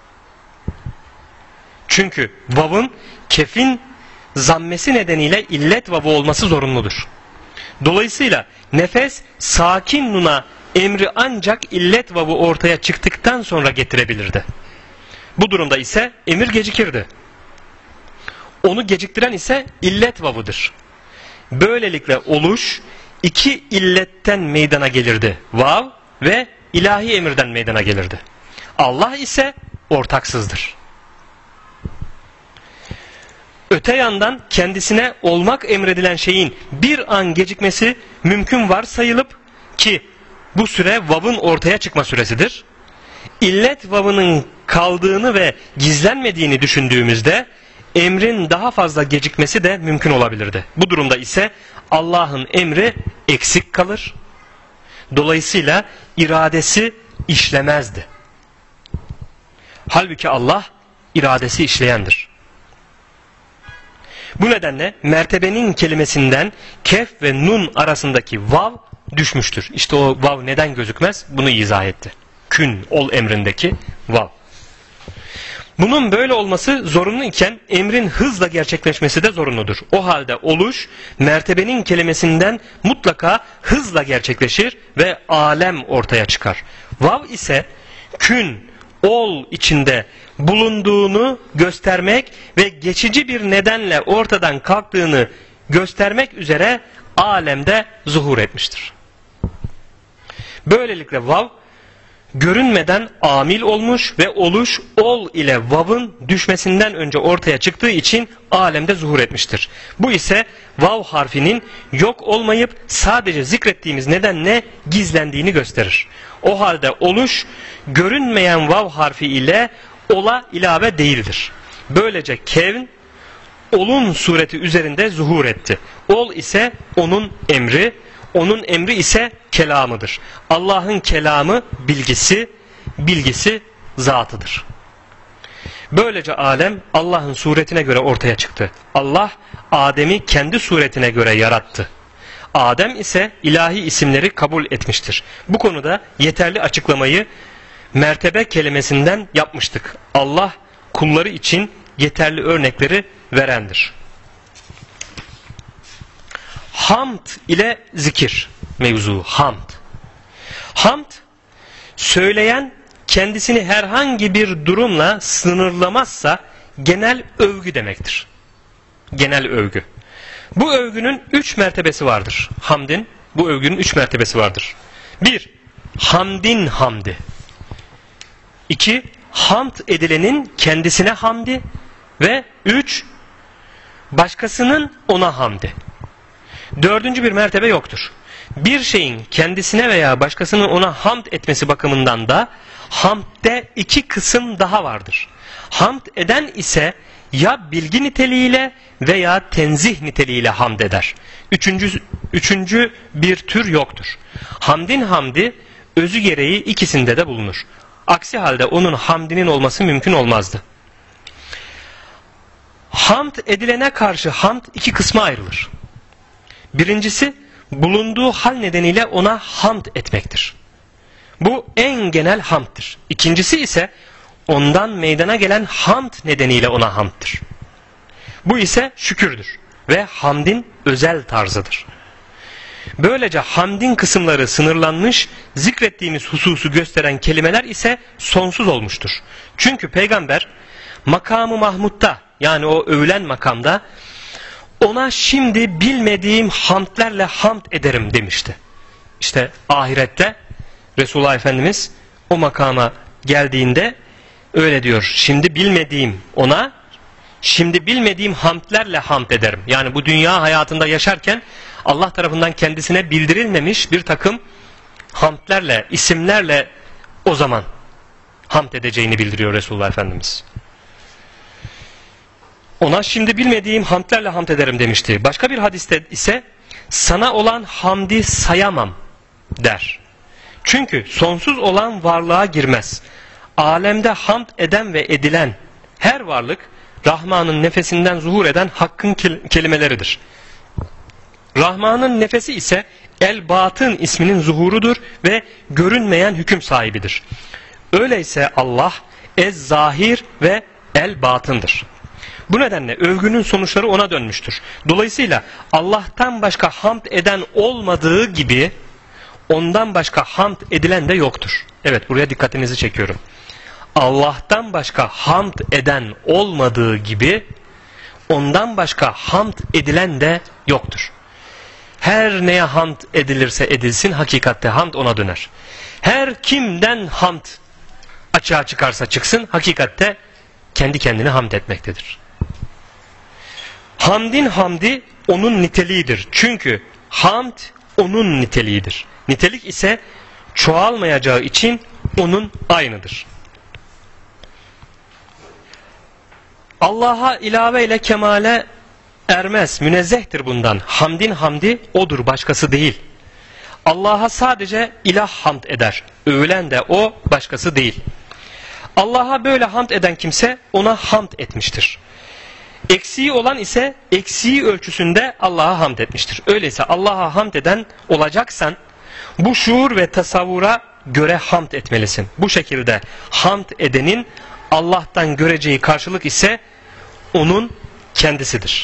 Çünkü vav'ın kefin zammesi nedeniyle illet vav'ı olması zorunludur. Dolayısıyla nefes sakin nuna emri ancak illet vav'ı ortaya çıktıktan sonra getirebilirdi. Bu durumda ise emir gecikirdi. Onu geciktiren ise illet vav'ıdır. Böylelikle oluş iki illetten meydana gelirdi. Vav ve ilahi emirden meydana gelirdi. Allah ise ortaksızdır. Öte yandan kendisine olmak emredilen şeyin bir an gecikmesi mümkün varsayılıp ki bu süre vav'ın ortaya çıkma süresidir. İllet vav'ının kaldığını ve gizlenmediğini düşündüğümüzde emrin daha fazla gecikmesi de mümkün olabilirdi. Bu durumda ise Allah'ın emri eksik kalır. Dolayısıyla iradesi işlemezdi. Halbuki Allah iradesi işleyendir. Bu nedenle mertebenin kelimesinden kef ve nun arasındaki vav düşmüştür. İşte o vav neden gözükmez? Bunu izah etti. Kün, ol emrindeki vav. Bunun böyle olması zorunlu iken emrin hızla gerçekleşmesi de zorunludur. O halde oluş mertebenin kelimesinden mutlaka hızla gerçekleşir ve alem ortaya çıkar. Vav ise kün, ol içinde bulunduğunu göstermek ve geçici bir nedenle ortadan kalktığını göstermek üzere alemde zuhur etmiştir. Böylelikle vav görünmeden amil olmuş ve oluş ol ile vav'ın düşmesinden önce ortaya çıktığı için alemde zuhur etmiştir. Bu ise vav harfinin yok olmayıp sadece zikrettiğimiz nedenle gizlendiğini gösterir. O halde oluş görünmeyen vav harfi ile ola ilave değildir. Böylece kevn olun sureti üzerinde zuhur etti. Ol ise onun emri, onun emri ise kelamıdır. Allah'ın kelamı bilgisi, bilgisi zatıdır. Böylece alem Allah'ın suretine göre ortaya çıktı. Allah Adem'i kendi suretine göre yarattı. Adem ise ilahi isimleri kabul etmiştir. Bu konuda yeterli açıklamayı mertebe kelimesinden yapmıştık. Allah kulları için yeterli örnekleri verendir. Hamd ile zikir mevzu hamd. Hamd söyleyen kendisini herhangi bir durumla sınırlamazsa genel övgü demektir. Genel övgü. Bu övgünün 3 mertebesi vardır. Hamdin bu övgünün 3 mertebesi vardır. 1. Hamdin hamdi. 2. Hamd edilenin kendisine hamdi ve 3. Başkasının ona hamdi. 4. bir mertebe yoktur. Bir şeyin kendisine veya başkasının ona hamd etmesi bakımından da hamdde 2 kısım daha vardır. Hamd eden ise ya bilgi niteliğiyle veya tenzih niteliğiyle hamd eder. Üçüncü bir tür yoktur. Hamdin hamdi özü gereği ikisinde de bulunur. Aksi halde onun hamdinin olması mümkün olmazdı. Hamd edilene karşı hamd 2 kısma ayrılır. Birincisi bulunduğu hal nedeniyle ona hamd etmektir. Bu en genel hamdtir. İkincisi ise ondan meydana gelen hamd nedeniyle ona hamddır. Bu ise şükürdür ve hamdin özel tarzıdır. Böylece hamdin kısımları sınırlanmış, zikrettiğimiz hususu gösteren kelimeler ise sonsuz olmuştur. Çünkü peygamber makamı Mahmud'da, yani o övülen makamda, ona şimdi bilmediğim hamdlerle hamd ederim demişti. İşte ahirette Resulullah Efendimiz o makama geldiğinde öyle diyor. Şimdi bilmediğim hamdlerle hamd ederim. Yani bu dünya hayatında yaşarken Allah tarafından kendisine bildirilmemiş bir takım hamdlerle, isimlerle o zaman hamd edeceğini bildiriyor Resulullah Efendimiz. Ona şimdi bilmediğim hamdlerle hamd ederim demişti. Başka bir hadiste ise sana olan hamdi sayamam der. Çünkü sonsuz olan varlığa girmez. Alemde hamd eden ve edilen her varlık Rahman'ın nefesinden zuhur eden Hakk'ın kelimeleridir. Rahman'ın nefesi ise El-Batın isminin zuhurudur ve görünmeyen hüküm sahibidir. Öyleyse Allah Ez-Zahir ve El-Batındır. Bu nedenle övgünün sonuçları ona dönmüştür. Dolayısıyla Allah'tan başka hamd eden olmadığı gibi ondan başka hamd edilen de yoktur. Evet, buraya dikkatinizi çekiyorum. Allah'tan başka hamd eden olmadığı gibi ondan başka hamd edilen de yoktur. Her neye hamd edilirse edilsin hakikatte hamd ona döner. Her kimden hamd açığa çıkarsa çıksın hakikatte kendi kendine hamd etmektedir. Hamdin hamdi onun niteliğidir. Çünkü hamd onun niteliğidir. Nitelik ise çoğalmayacağı için onun aynıdır. Allah'a ilave ile kemale ermez, münezzehtir bundan. Hamdin hamdi odur, başkası değil. Allah'a sadece ilah hamd eder. Övülen de o, başkası değil. Allah'a böyle hamd eden kimse ona hamd etmiştir. Eksiği olan ise eksiği ölçüsünde Allah'a hamd etmiştir. Öyleyse Allah'a hamd eden olacaksan bu şuur ve tasavvura göre hamd etmelisin. Bu şekilde hamd edenin Allah'tan göreceği karşılık ise onun kendisidir.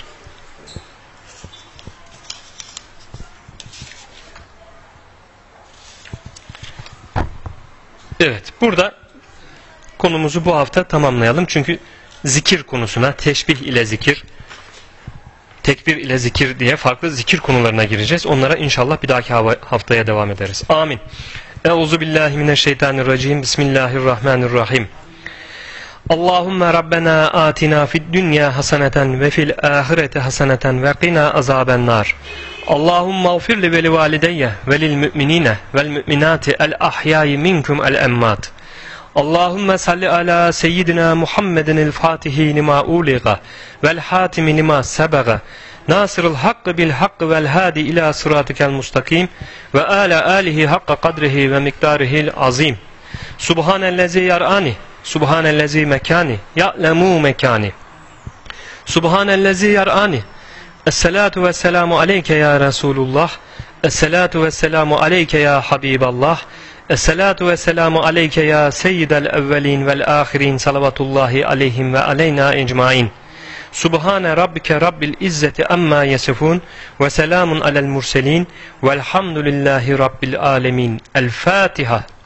Evet, burada konumuzu bu hafta tamamlayalım. Çünkü zikir konusuna, teşbih ile zikir, tekbir ile zikir diye farklı zikir konularına gireceğiz. Onlara inşallah bir dahaki haftaya devam ederiz. Amin. Euzubillahimineşşeytanirracim. Bismillahirrahmanirrahim. Allahümme Rabbena atina fid dünya haseneten ve fil ahirete haseneten ve qina azabennar. Allahümme ağfirli ve li valideyye ve lil müminine vel müminati el ahyayi minkum el emmat. Allahümme salli ala seyyidina Muhammedin el fatihi lima uliga vel hatimi lima sebaga nasırıl hakkı bil hakkı vel hadi ila sıratikel mustakim ve ala alihi hakka kadrihi ve miktarihil azim. Subhanellezi yar'ani Subhanellezi mekani ya'lemu mekani. Subhanellezi yar'ani. Esselatu vesselamu aleyke ya Resulullah. Esselatu vesselamu aleyke ya Habiballah. Esselatu vesselamu aleyke ya seyyidel evvelin vel ahirin salavatullahi aleyhim ve aleyna ecmain. Subhane rabbike rabbil izzeti amma yasifun ve selamun alel murselin velhamdülillahi rabbil alemin. El Fatiha.